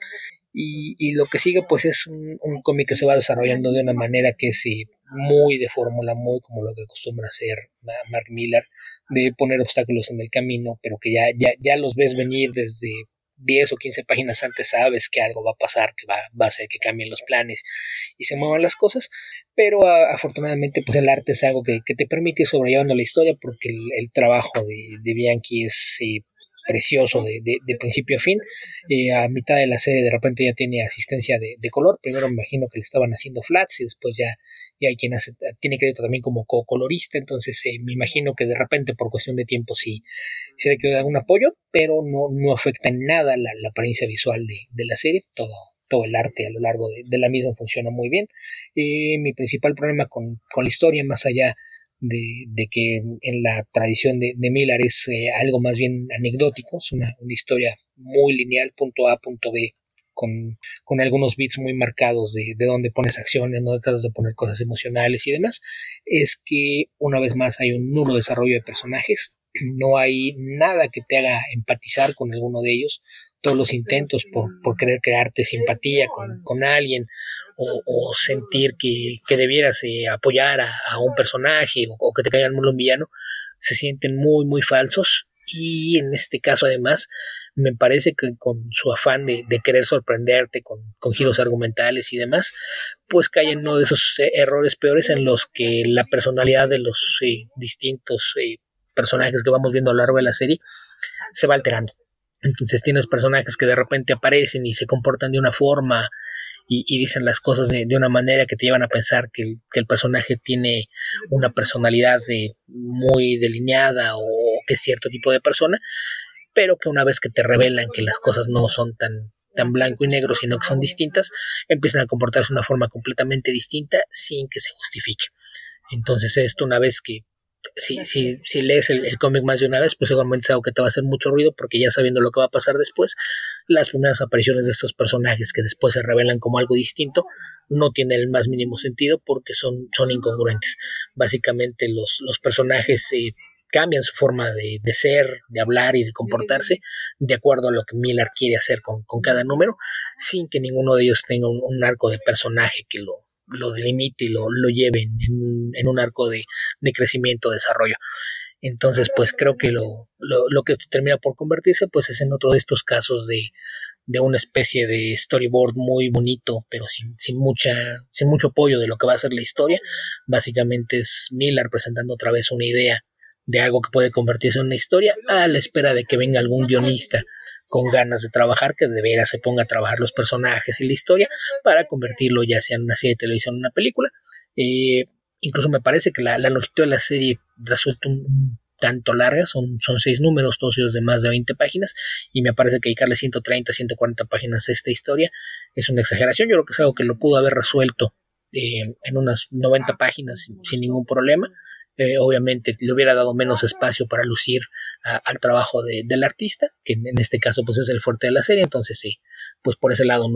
Y lo que sigue, pues es un cómic que se va desarrollando de una manera que es muy de fórmula, muy como lo que acostumbra hacer Mark Millar, de poner obstáculos en el camino, pero que ya los ves venir desde 10 o 15 páginas antes. Sabes que algo va a pasar, que va a hacer que cambien los planes y se muevan las cosas, pero afortunadamente pues el arte es algo que te permite ir sobrellevando la historia, porque el trabajo de Bianchi es precioso de principio a fin. A mitad de la serie de repente ya tiene asistencia de color. Primero me imagino que le estaban haciendo flats y después ya hay quien tiene crédito también como co-colorista. Entonces me imagino que de repente por cuestión de tiempo sí le quedó algún apoyo, pero no afecta en nada la apariencia visual de la serie. Todo el arte a lo largo de la misma funciona muy bien. Mi principal problema con la historia, más allá de que en la tradición de Miller es algo más bien anecdótico, es una historia muy lineal, punto A, punto B, con algunos bits muy marcados de dónde pones acciones, no tratas de poner cosas emocionales y demás, es que una vez más hay un nulo desarrollo de personajes. No hay nada que te haga empatizar con alguno de ellos. Todos los intentos por querer crearte simpatía con alguien, o sentir que debieras apoyar a un personaje, o que te caigan muy un villano, se sienten muy muy falsos. Y en este caso además me parece que con su afán de querer sorprenderte con giros argumentales y demás, pues cae en uno de esos errores peores en los que la personalidad de los distintos personajes que vamos viendo a lo largo de la serie se va alterando. Entonces tienes personajes que de repente aparecen y se comportan de una forma y dicen las cosas de una manera que te llevan a pensar que el personaje tiene una personalidad muy delineada, o que es cierto tipo de persona, pero que una vez que te revelan que las cosas no son tan blanco y negro, sino que son distintas, empiezan a comportarse de una forma completamente distinta sin que se justifique. Entonces esto, una vez que si lees el cómic más de una vez, pues seguramente es algo que te va a hacer mucho ruido, porque ya sabiendo lo que va a pasar después, las primeras apariciones de estos personajes que después se revelan como algo distinto no tienen el más mínimo sentido, porque son incongruentes. Básicamente los personajes cambian su forma de ser, de hablar y de comportarse de acuerdo a lo que Miller quiere hacer con cada número, sin que ninguno de ellos tenga un arco de personaje que lo delimite y lo lleve en un arco de crecimiento, desarrollo. Entonces, pues creo que lo que esto termina por convertirse, pues es en otro de estos casos de una especie de storyboard muy bonito, pero sin mucho apoyo de lo que va a ser la historia. Básicamente es Miller presentando otra vez una idea de algo que puede convertirse en una historia, a la espera de que venga algún guionista con ganas de trabajar, que de veras se ponga a trabajar los personajes y la historia para convertirlo ya sea en una serie de televisión o en una película. Eh, Incluso me parece que la longitud de la serie resulta un tanto larga, son 6 números, todos ellos de más de 20 páginas, y me parece que dedicarle 130, 140 páginas a esta historia es una exageración. Yo creo que es algo que lo pudo haber resuelto en unas 90 páginas sin ningún problema. Obviamente le hubiera dado menos espacio para lucir al trabajo del artista, que en este caso pues es el fuerte de la serie. Entonces sí, pues por ese lado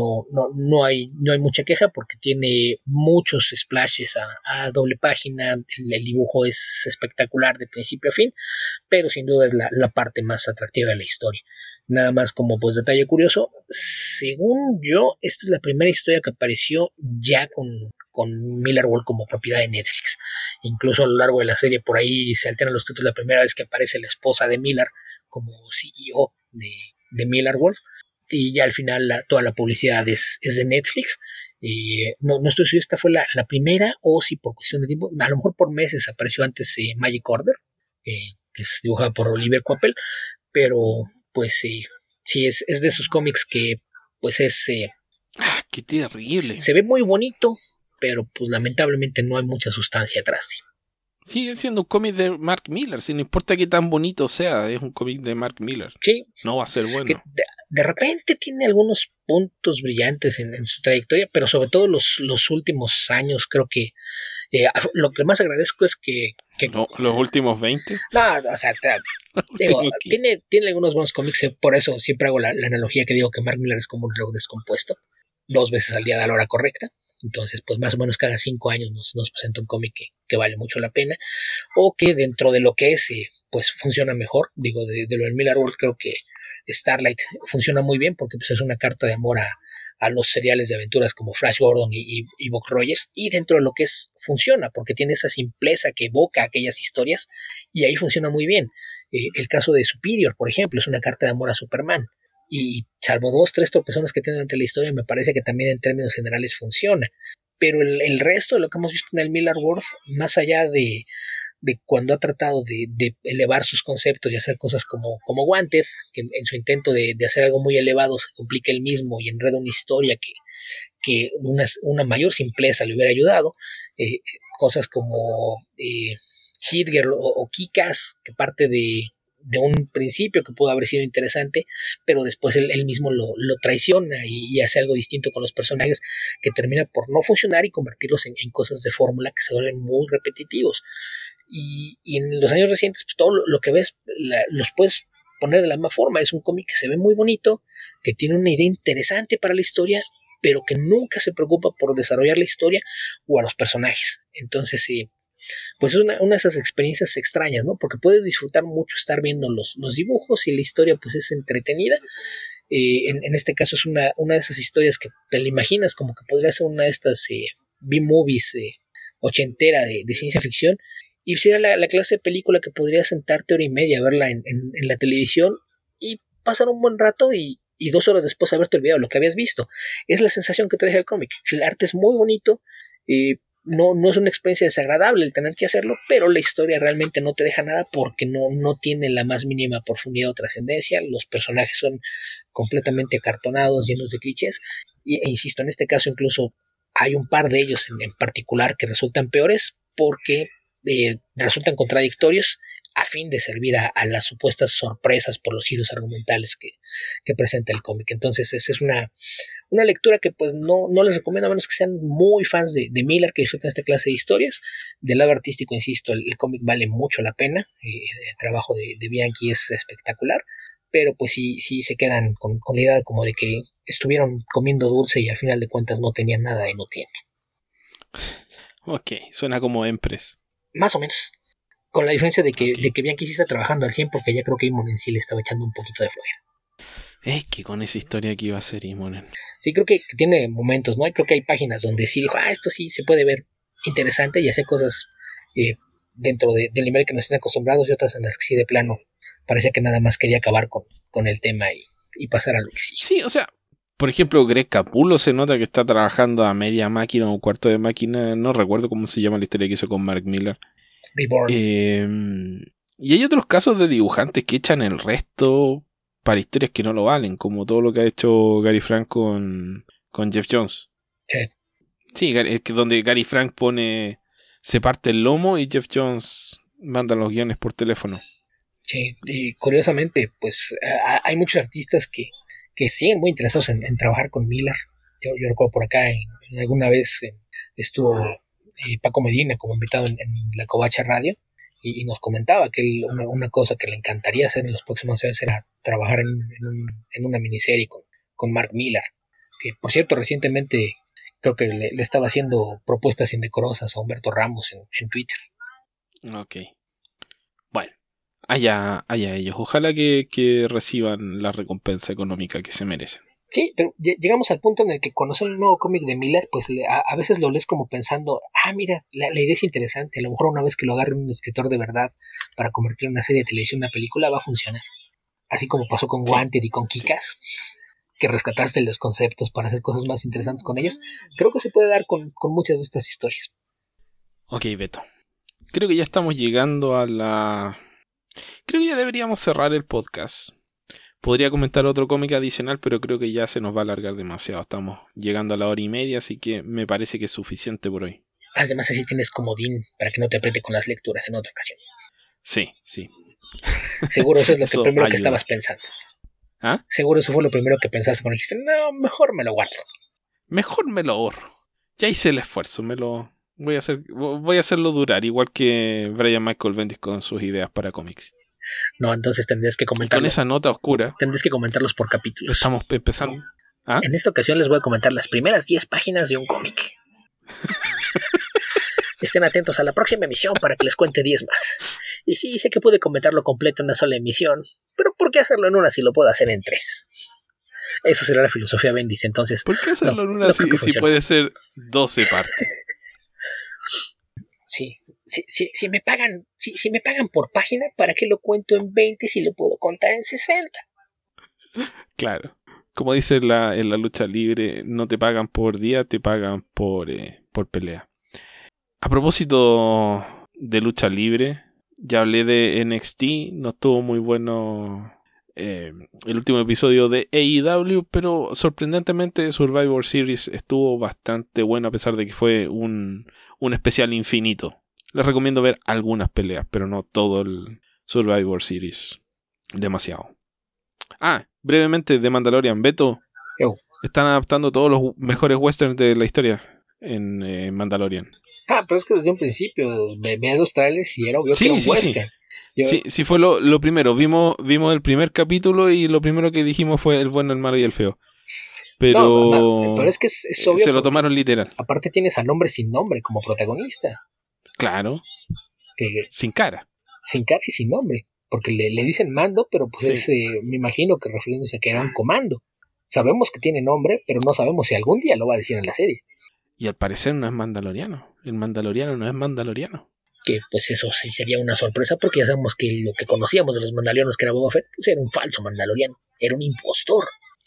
no hay mucha queja, porque tiene muchos splashes a doble página, el dibujo es espectacular de principio a fin, pero sin duda es la parte más atractiva de la historia. Nada más como pues detalle curioso, según yo, esta es la primera historia que apareció ya con Miller World como propiedad de Netflix. Incluso a lo largo de la serie por ahí se alternan los títulos, la primera vez que aparece la esposa de Miller como CEO de Miller World, y ya al final toda la publicidad es de Netflix. No estoy seguro si esta fue la primera o si por cuestión de tiempo, a lo mejor por meses apareció antes Magic Order, que es dibujada por Oliver Coipel, pero pues sí es de esos cómics que pues ¡Qué terrible! se ve muy bonito, pero pues lamentablemente no hay mucha sustancia atrás. Sigue siendo un cómic de Mark Miller, si no importa qué tan bonito sea, es un cómic de Mark Miller. Sí, No va a ser que bueno. de repente tiene algunos puntos brillantes en su trayectoria, pero sobre todo los últimos años creo que lo que más agradezco es que No, los últimos 20. no, o sea, digo, Tengo aquí. tiene algunos buenos cómics, por eso siempre hago la analogía que digo que Mark Miller es como un reloj descompuesto, 2 veces al día da la hora correcta. Entonces, pues más o menos cada 5 años nos presenta un cómic que vale mucho la pena, o que dentro de lo que es, pues funciona mejor. Digo, de lo del Miller World, creo que Starlight funciona muy bien, porque pues es una carta de amor a los seriales de aventuras como Flash Gordon y Buck Rogers, y dentro de lo que es funciona, porque tiene esa simpleza que evoca aquellas historias, y ahí funciona muy bien. El caso de Superior, por ejemplo, es una carta de amor a Superman, y salvo 2, 3 tropezones que tiene ante la historia, me parece que también en términos generales funciona. Pero el resto de lo que hemos visto en el Miller World, más allá de cuando ha tratado de elevar sus conceptos y hacer cosas como Wanted, que en su intento de hacer algo muy elevado se complica el mismo y enreda una historia que una mayor simpleza le hubiera ayudado. Cosas como Hit Girl o Kikas, que parte de un principio que pudo haber sido interesante, pero después él mismo lo traiciona y hace algo distinto con los personajes, que termina por no funcionar y convertirlos en cosas de fórmula que se vuelven muy repetitivos. Y en los años recientes, pues todo lo que ves los puedes poner de la misma forma. Es un cómic que se ve muy bonito, que tiene una idea interesante para la historia, pero que nunca se preocupa por desarrollar la historia o a los personajes. Entonces, pues es una de esas experiencias extrañas, ¿no? Porque puedes disfrutar mucho estar viendo los dibujos, y la historia pues es entretenida. En este caso es una de esas historias que te la imaginas como que podría ser una de estas B-movies ochentera de ciencia ficción, y sería la clase de película que podrías sentarte hora y media a verla en la televisión y pasar un buen rato, y 2 horas después haberte olvidado lo que habías visto. Es la sensación que te deja el cómic. El arte es muy bonito, no es una experiencia desagradable el tener que hacerlo, pero la historia realmente no te deja nada, porque no tiene la más mínima profundidad o trascendencia. Los personajes son completamente acartonados, llenos de clichés, insisto, en este caso incluso hay un par de ellos en particular que resultan peores, porque resultan contradictorios a fin de servir a las supuestas sorpresas por los giros argumentales que presenta el cómic. Entonces esa es una lectura que pues no les recomiendo, a menos que sean muy fans de Miller, que disfruten esta clase de historias. Del lado artístico, insisto, el cómic vale mucho la pena. El trabajo de Bianchi es espectacular, pero pues sí se quedan con la idea como de que estuvieron comiendo dulce y al final de cuentas no tenían nada de nutriente. Ok, suena como Empress. Más o menos. Con la diferencia Ok. de que Bianchi sí está trabajando al 100, porque ya creo que Imon en sí le estaba echando un poquito de flojera. Es que con esa historia que iba a ser Imonen. Sí, creo que tiene momentos, ¿no? Y creo que hay páginas donde sí dijo, esto sí se puede ver interesante, y hace cosas eh, dentro del nivel que nos están acostumbrados, y otras en las que sí de plano parecía que nada más quería acabar con el tema y pasar a lo que sigue. Sí, o sea, por ejemplo, Greg Capullo se nota que está trabajando a media máquina o cuarto de máquina. No recuerdo cómo se llama la historia que hizo con Mark Miller. Reborn. Y hay otros casos de dibujantes que echan el resto para historias que no lo valen, como todo lo que ha hecho Gary Frank con Jeff Jones. Sí. Sí, es que donde Gary Frank se parte el lomo y Jeff Jones manda los guiones por teléfono. Sí, y curiosamente, pues hay muchos artistas que siguen muy interesados en trabajar con Miller. Yo recuerdo por acá, alguna vez estuvo Paco Medina como invitado en la Covacha Radio y nos comentaba que una cosa que le encantaría hacer en los próximos años era trabajar en una miniserie con Mark Miller, que por cierto recientemente creo que le estaba haciendo propuestas indecorosas a Humberto Ramos en Twitter. Ok. Bueno, allá ellos. Ojalá que reciban la recompensa económica que se merecen. Sí, pero llegamos al punto en el que conocer un nuevo cómic de Miller, pues a veces lo lees como pensando, mira, la idea es interesante, a lo mejor una vez que lo agarre un escritor de verdad para convertir una serie de televisión en una película va a funcionar. Así como pasó con Sí, Wanted y con sí. Kikas, que rescataste los conceptos para hacer cosas más interesantes con ellos, creo que se puede dar con muchas de estas historias. Ok, Beto. Creo que ya estamos llegando a la... Creo que ya deberíamos cerrar el podcast. Podría comentar otro cómic adicional, pero creo que ya se nos va a alargar demasiado. Estamos llegando a la hora y media, así que me parece que es suficiente por hoy. Además así tienes comodín para que no te apriete con las lecturas en otra ocasión. Sí, sí. Seguro eso es lo Eso primero que estabas ayuda. pensando. ¿Ah? Seguro eso fue lo primero que pensaste cuando dijiste, no, mejor me lo guardo. Mejor me lo ahorro. Ya hice el esfuerzo, voy a hacerlo durar, igual que Brian Michael Bendis con sus ideas para cómics. No, entonces tendrías que Y con comentarlo. esa nota oscura, Tendréis que comentarlos por capítulos. estamos empezando. ¿Ah? En esta ocasión les voy a comentar las primeras 10 páginas de un cómic. Estén atentos a la próxima emisión para que les cuente 10 más. Y sí, sé que pude comentarlo completo en una sola emisión, pero ¿por qué hacerlo en una si lo puedo hacer en 3? Eso será la filosofía Bendis, entonces, ¿Por qué no, hacerlo en una no creo que si funcione. puede ser 12 partes? Sí, si me pagan, si me pagan por página, ¿para qué lo cuento en 20 si lo puedo contar en 60? Claro. Como dice en la lucha libre, no te pagan por día, te pagan por pelea. A propósito de lucha libre, ya hablé de NXT, no estuvo muy bueno el último episodio de AEW, pero sorprendentemente Survivor Series estuvo bastante bueno a pesar de que fue un especial infinito. Les recomiendo ver algunas peleas, pero no todo el Survivor Series. Demasiado. Brevemente de Mandalorian. Beto, Yo, están adaptando todos los mejores westerns de la historia en Mandalorian. pero es que desde un principio veía los trailers y era obvio que era Sí, un sí, sí. western. Yo, Sí, sí fue lo primero. Vimos el primer capítulo y lo primero que dijimos fue el bueno, el malo y el feo. no, pero Pero es que es obvio se lo porque tomaron literal. aparte tienes al hombre sin nombre como protagonista, Claro, que sin cara. sin cara y sin nombre, porque le dicen mando, pero pues Sí. me imagino que refiriéndose a que era un comando. Sabemos que tiene nombre, pero no sabemos si algún día lo va a decir en la serie. Y al parecer no es mandaloriano. El mandaloriano no es mandaloriano. Que pues eso sí sería una sorpresa porque ya sabemos que lo que conocíamos de los mandalorianos que era Boba Fett pues era un falso mandaloriano, era un impostor.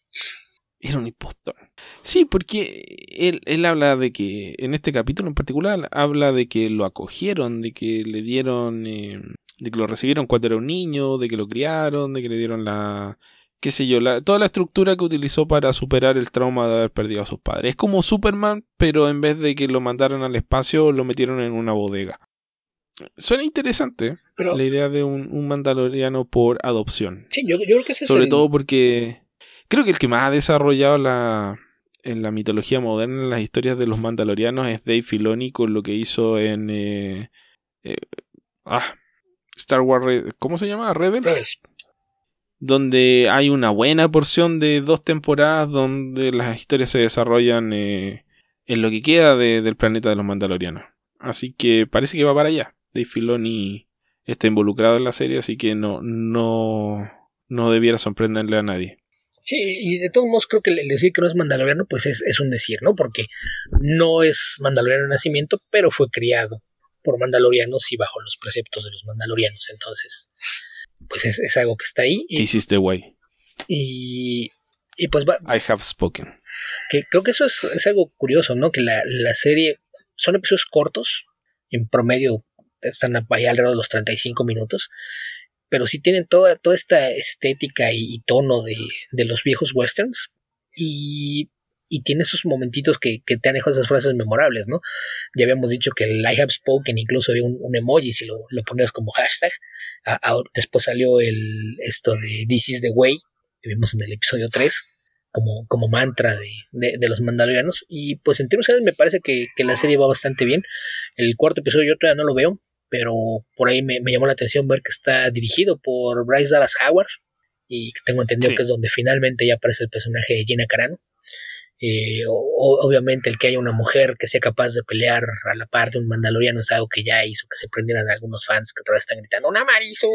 Era un impostor. Sí, porque él habla de que, en este capítulo en particular, habla de que lo acogieron, de que le dieron, de que lo recibieron cuando era un niño, de que lo criaron, de que le dieron qué sé yo, toda la estructura que utilizó para superar el trauma de haber perdido a sus padres. Es como Superman, pero en vez de que lo mandaran al espacio, lo metieron en una bodega. Suena interesante Pero la idea de un mandaloriano por adopción. sí, yo creo que ese es Sobre el... todo porque creo que el que más ha desarrollado en la mitología moderna, en las historias de los mandalorianos, es Dave Filoni con lo que hizo en eh, ah, Star Wars, ¿cómo se llama? Rebels. Rebels. Donde hay una buena porción de 2 temporadas donde las historias se desarrollan en lo que queda del planeta de los mandalorianos. Así que parece que va para allá. Dave Filoni está involucrado en la serie, así que no debiera sorprenderle a nadie. Sí, y de todos modos creo que el decir que no es mandaloriano pues es un decir, ¿no? Porque no es mandaloriano de nacimiento, pero fue criado por mandalorianos y bajo los preceptos de los mandalorianos. Entonces, pues es algo que está ahí This is the way. y, y pues va, I have spoken. que creo que eso es algo curioso, ¿no? Que la serie son episodios cortos, en promedio están ahí alrededor de los 35 minutos, pero sí tienen toda esta estética y tono de los viejos westerns, y, y tiene esos momentitos que te han dejado esas frases memorables, ¿no? Ya habíamos dicho que el I have spoken incluso había un emoji si lo ponías como hashtag. Después salió esto de This is the way, que vimos en el episodio 3 como mantra de los mandalorianos. Y pues en términos generales me parece que la serie va bastante bien. El cuarto episodio yo todavía no lo veo, pero por ahí me llamó la atención ver que está dirigido por Bryce Dallas Howard, y que tengo entendido que Sí. es donde finalmente ya aparece el personaje de Gina Carano. Obviamente el que haya una mujer que sea capaz de pelear a la par de un mandaloriano es algo que ya hizo que se prendieran algunos fans que todavía están gritando ¡Una Marisu!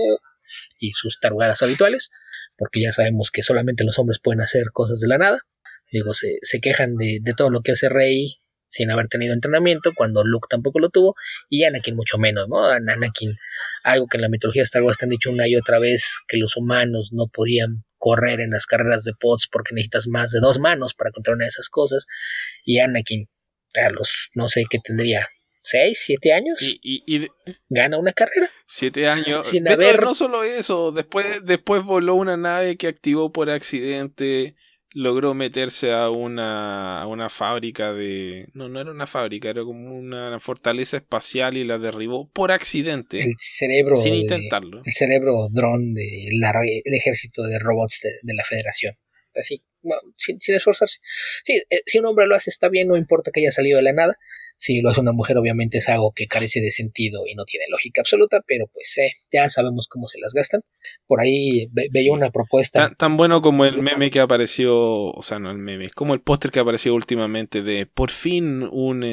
Y sus tarugadas habituales, porque ya sabemos que solamente los hombres pueden hacer cosas de la nada. Digo, se quejan de todo lo que hace Rey sin haber tenido entrenamiento, cuando Luke tampoco lo tuvo, y Anakin mucho menos, ¿no? Anakin, algo que en la mitología de Star Wars te han dicho una y otra vez, que los humanos no podían correr en las carreras de pods porque necesitas más de 2 manos para controlar una de esas cosas, y Anakin, a los, no sé qué tendría, 6, 7 años, Y gana una carrera 7 años. sin Beto, haber. no solo eso, después voló una nave que activó por accidente, logró meterse a una fábrica de... No, no era una fábrica, era como una fortaleza espacial y la derribó por accidente, el cerebro sin de intentarlo. el cerebro dron del ejército de robots de la Federación. Así, bueno, sin esforzarse. Sí, si un hombre lo hace está bien, no importa que haya salido de la nada. Si lo hace una mujer, obviamente es algo que carece de sentido y no tiene lógica absoluta, pero pues ya sabemos cómo se las gastan. Por ahí veía Sí. una propuesta. Tan bueno como el meme que apareció, o sea, no el meme, es como el póster que apareció últimamente de por fin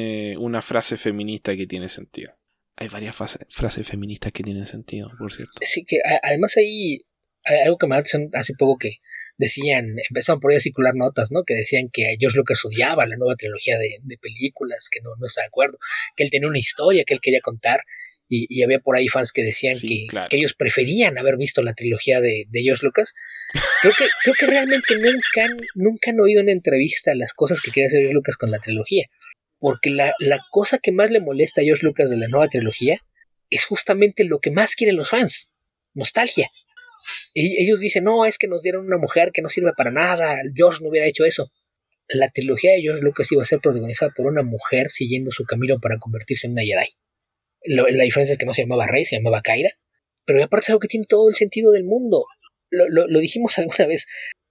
una frase feminista que tiene sentido. Hay varias frases feministas que tienen sentido, por cierto. Sí, que además ahí hay algo que me atención hace poco que empezaron por ahí a circular notas, ¿no? Que decían que George Lucas odiaba la nueva trilogía de películas, que no está de acuerdo, que él tenía una historia que él quería contar, y había por ahí fans que decían Sí, que claro. ellos preferían haber visto la trilogía de George Lucas. Creo que realmente nunca han oído en una entrevista las cosas que quería hacer George Lucas con la trilogía, porque la cosa que más le molesta a George Lucas de la nueva trilogía es justamente lo que más quieren los fans: nostalgia. Ellos dicen, no, es que nos dieron una mujer que no sirve para nada, George no hubiera hecho eso. La trilogía de George Lucas iba a ser protagonizada por una mujer siguiendo su camino para convertirse en una Jedi. La diferencia es que no se llamaba Rey, se llamaba Kyra, pero aparte es algo que tiene todo el sentido del mundo. Lo dijimos alguna vez,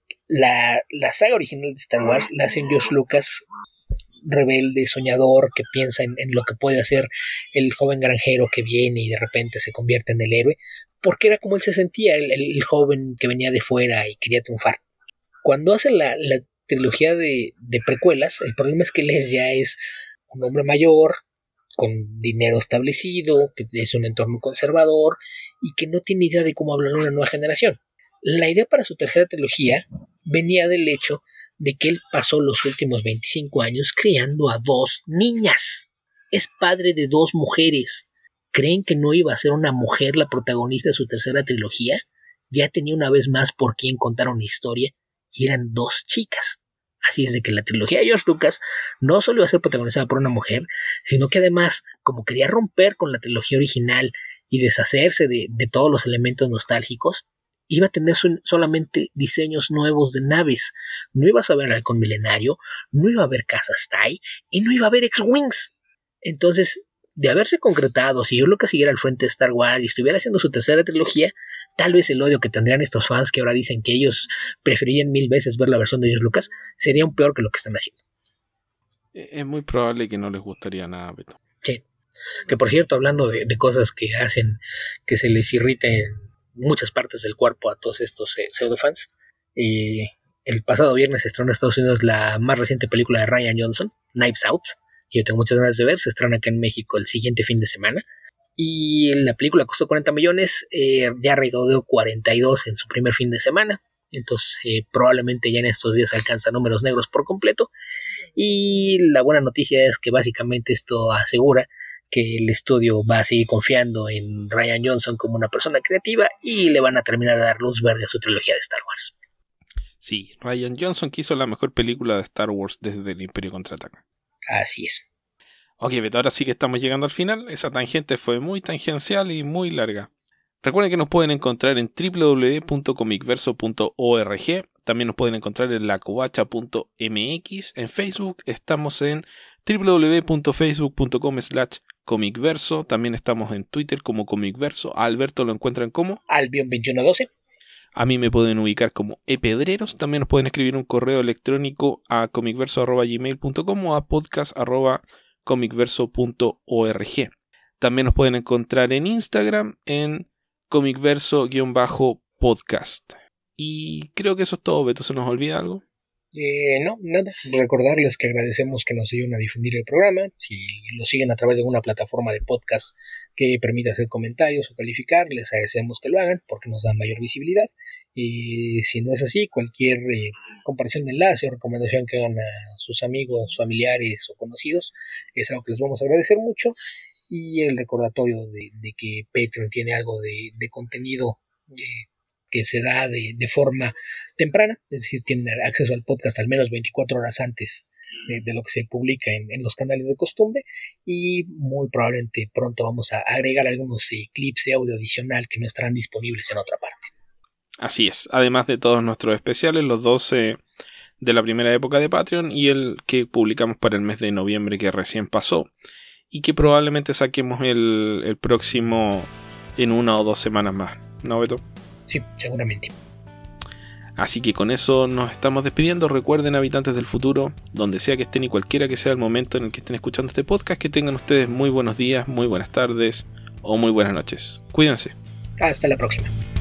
la saga original de Star Wars la hacen George Lucas rebelde, soñador, que piensa en lo que puede hacer el joven granjero que viene y de repente se convierte en el héroe, porque era como él se sentía, el joven que venía de fuera y quería triunfar. Cuando hace la trilogía de precuelas, el problema es que Les ya es un hombre mayor, con dinero establecido, que es un entorno conservador y que no tiene idea de cómo hablar a una nueva generación. La idea para su tercera trilogía venía del hecho de que él pasó los últimos 25 años criando a 2 niñas. Es padre de 2 mujeres. ¿Creen que no iba a ser una mujer la protagonista de su tercera trilogía? Ya tenía una vez más por quién contar una historia, y eran 2 chicas. Así es de que la trilogía de George Lucas no solo iba a ser protagonizada por una mujer, sino que además, como quería romper con la trilogía original y deshacerse de todos los elementos nostálgicos, iba a tener solamente diseños nuevos de naves. No ibas a ver halcón milenario, no iba a haber casas TIE y no iba a haber X-Wings. Entonces, de haberse concretado, si George Lucas siguiera al frente de Star Wars y estuviera haciendo su tercera trilogía, tal vez el odio que tendrían estos fans que ahora dicen que ellos preferirían 1000 veces ver la versión de George Lucas sería un peor que lo que están haciendo. Es muy probable que no les gustaría nada, Beto. Sí. Que por cierto, hablando de cosas que hacen que se les irrite en muchas partes del cuerpo a todos estos pseudofans, el pasado viernes se estrenó en Estados Unidos la más reciente película de Ryan Johnson, Knives Out. Yo tengo muchas ganas de ver, se estrena acá en México el siguiente fin de semana. Y la película costó 40 millones, ya recaudó 42 en su primer fin de semana. Entonces, probablemente ya en estos días alcanza números negros por completo. Y la buena noticia es que básicamente esto asegura que el estudio va a seguir confiando en Ryan Johnson como una persona creativa y le van a terminar de dar luz verde a su trilogía de Star Wars. Sí, Ryan Johnson quiso la mejor película de Star Wars desde el Imperio Contraataca. Así es. Ok, Beto, ahora sí que estamos llegando al final. Esa tangente fue muy tangencial y muy larga. Recuerden que nos pueden encontrar en www.comicverso.org. También nos pueden encontrar en lacovacha.mx. En Facebook estamos en www.facebook.com/comicverso. También estamos en Twitter como comicverso. A Alberto lo encuentran como Albion2112. A mí me pueden ubicar como epedreros. También nos pueden escribir un correo electrónico a comicverso@gmail.com o a podcast@comicverso.org. También nos pueden encontrar en Instagram en comicverso-podcast. Y creo que eso es todo, Beto. ¿Se nos olvida algo? No, nada. Recordarles que agradecemos que nos ayuden a difundir el programa. Si lo siguen a través de una plataforma de podcast que permite hacer comentarios o calificar, les agradecemos que lo hagan porque nos da mayor visibilidad. Y si no es así, cualquier comparación de enlace o recomendación que hagan a sus amigos, familiares o conocidos es algo que les vamos a agradecer mucho. Y el recordatorio de que Patreon tiene algo de contenido que se da de forma temprana, es decir, tienen acceso al podcast al menos 24 horas antes de lo que se publica en los canales de costumbre, y muy probablemente pronto vamos a agregar algunos clips de audio adicional que no estarán disponibles en otra parte. Así es, además de todos nuestros especiales, los 12 de la primera época de Patreon y el que publicamos para el mes de noviembre que recién pasó y que probablemente saquemos el próximo en 1 o 2 semanas más, ¿no, Beto? Sí, seguramente. Así que con eso nos estamos despidiendo. Recuerden, habitantes del futuro, donde sea que estén y cualquiera que sea el momento en el que estén escuchando este podcast, que tengan ustedes muy buenos días, muy buenas tardes o muy buenas noches. Cuídense. Hasta la próxima.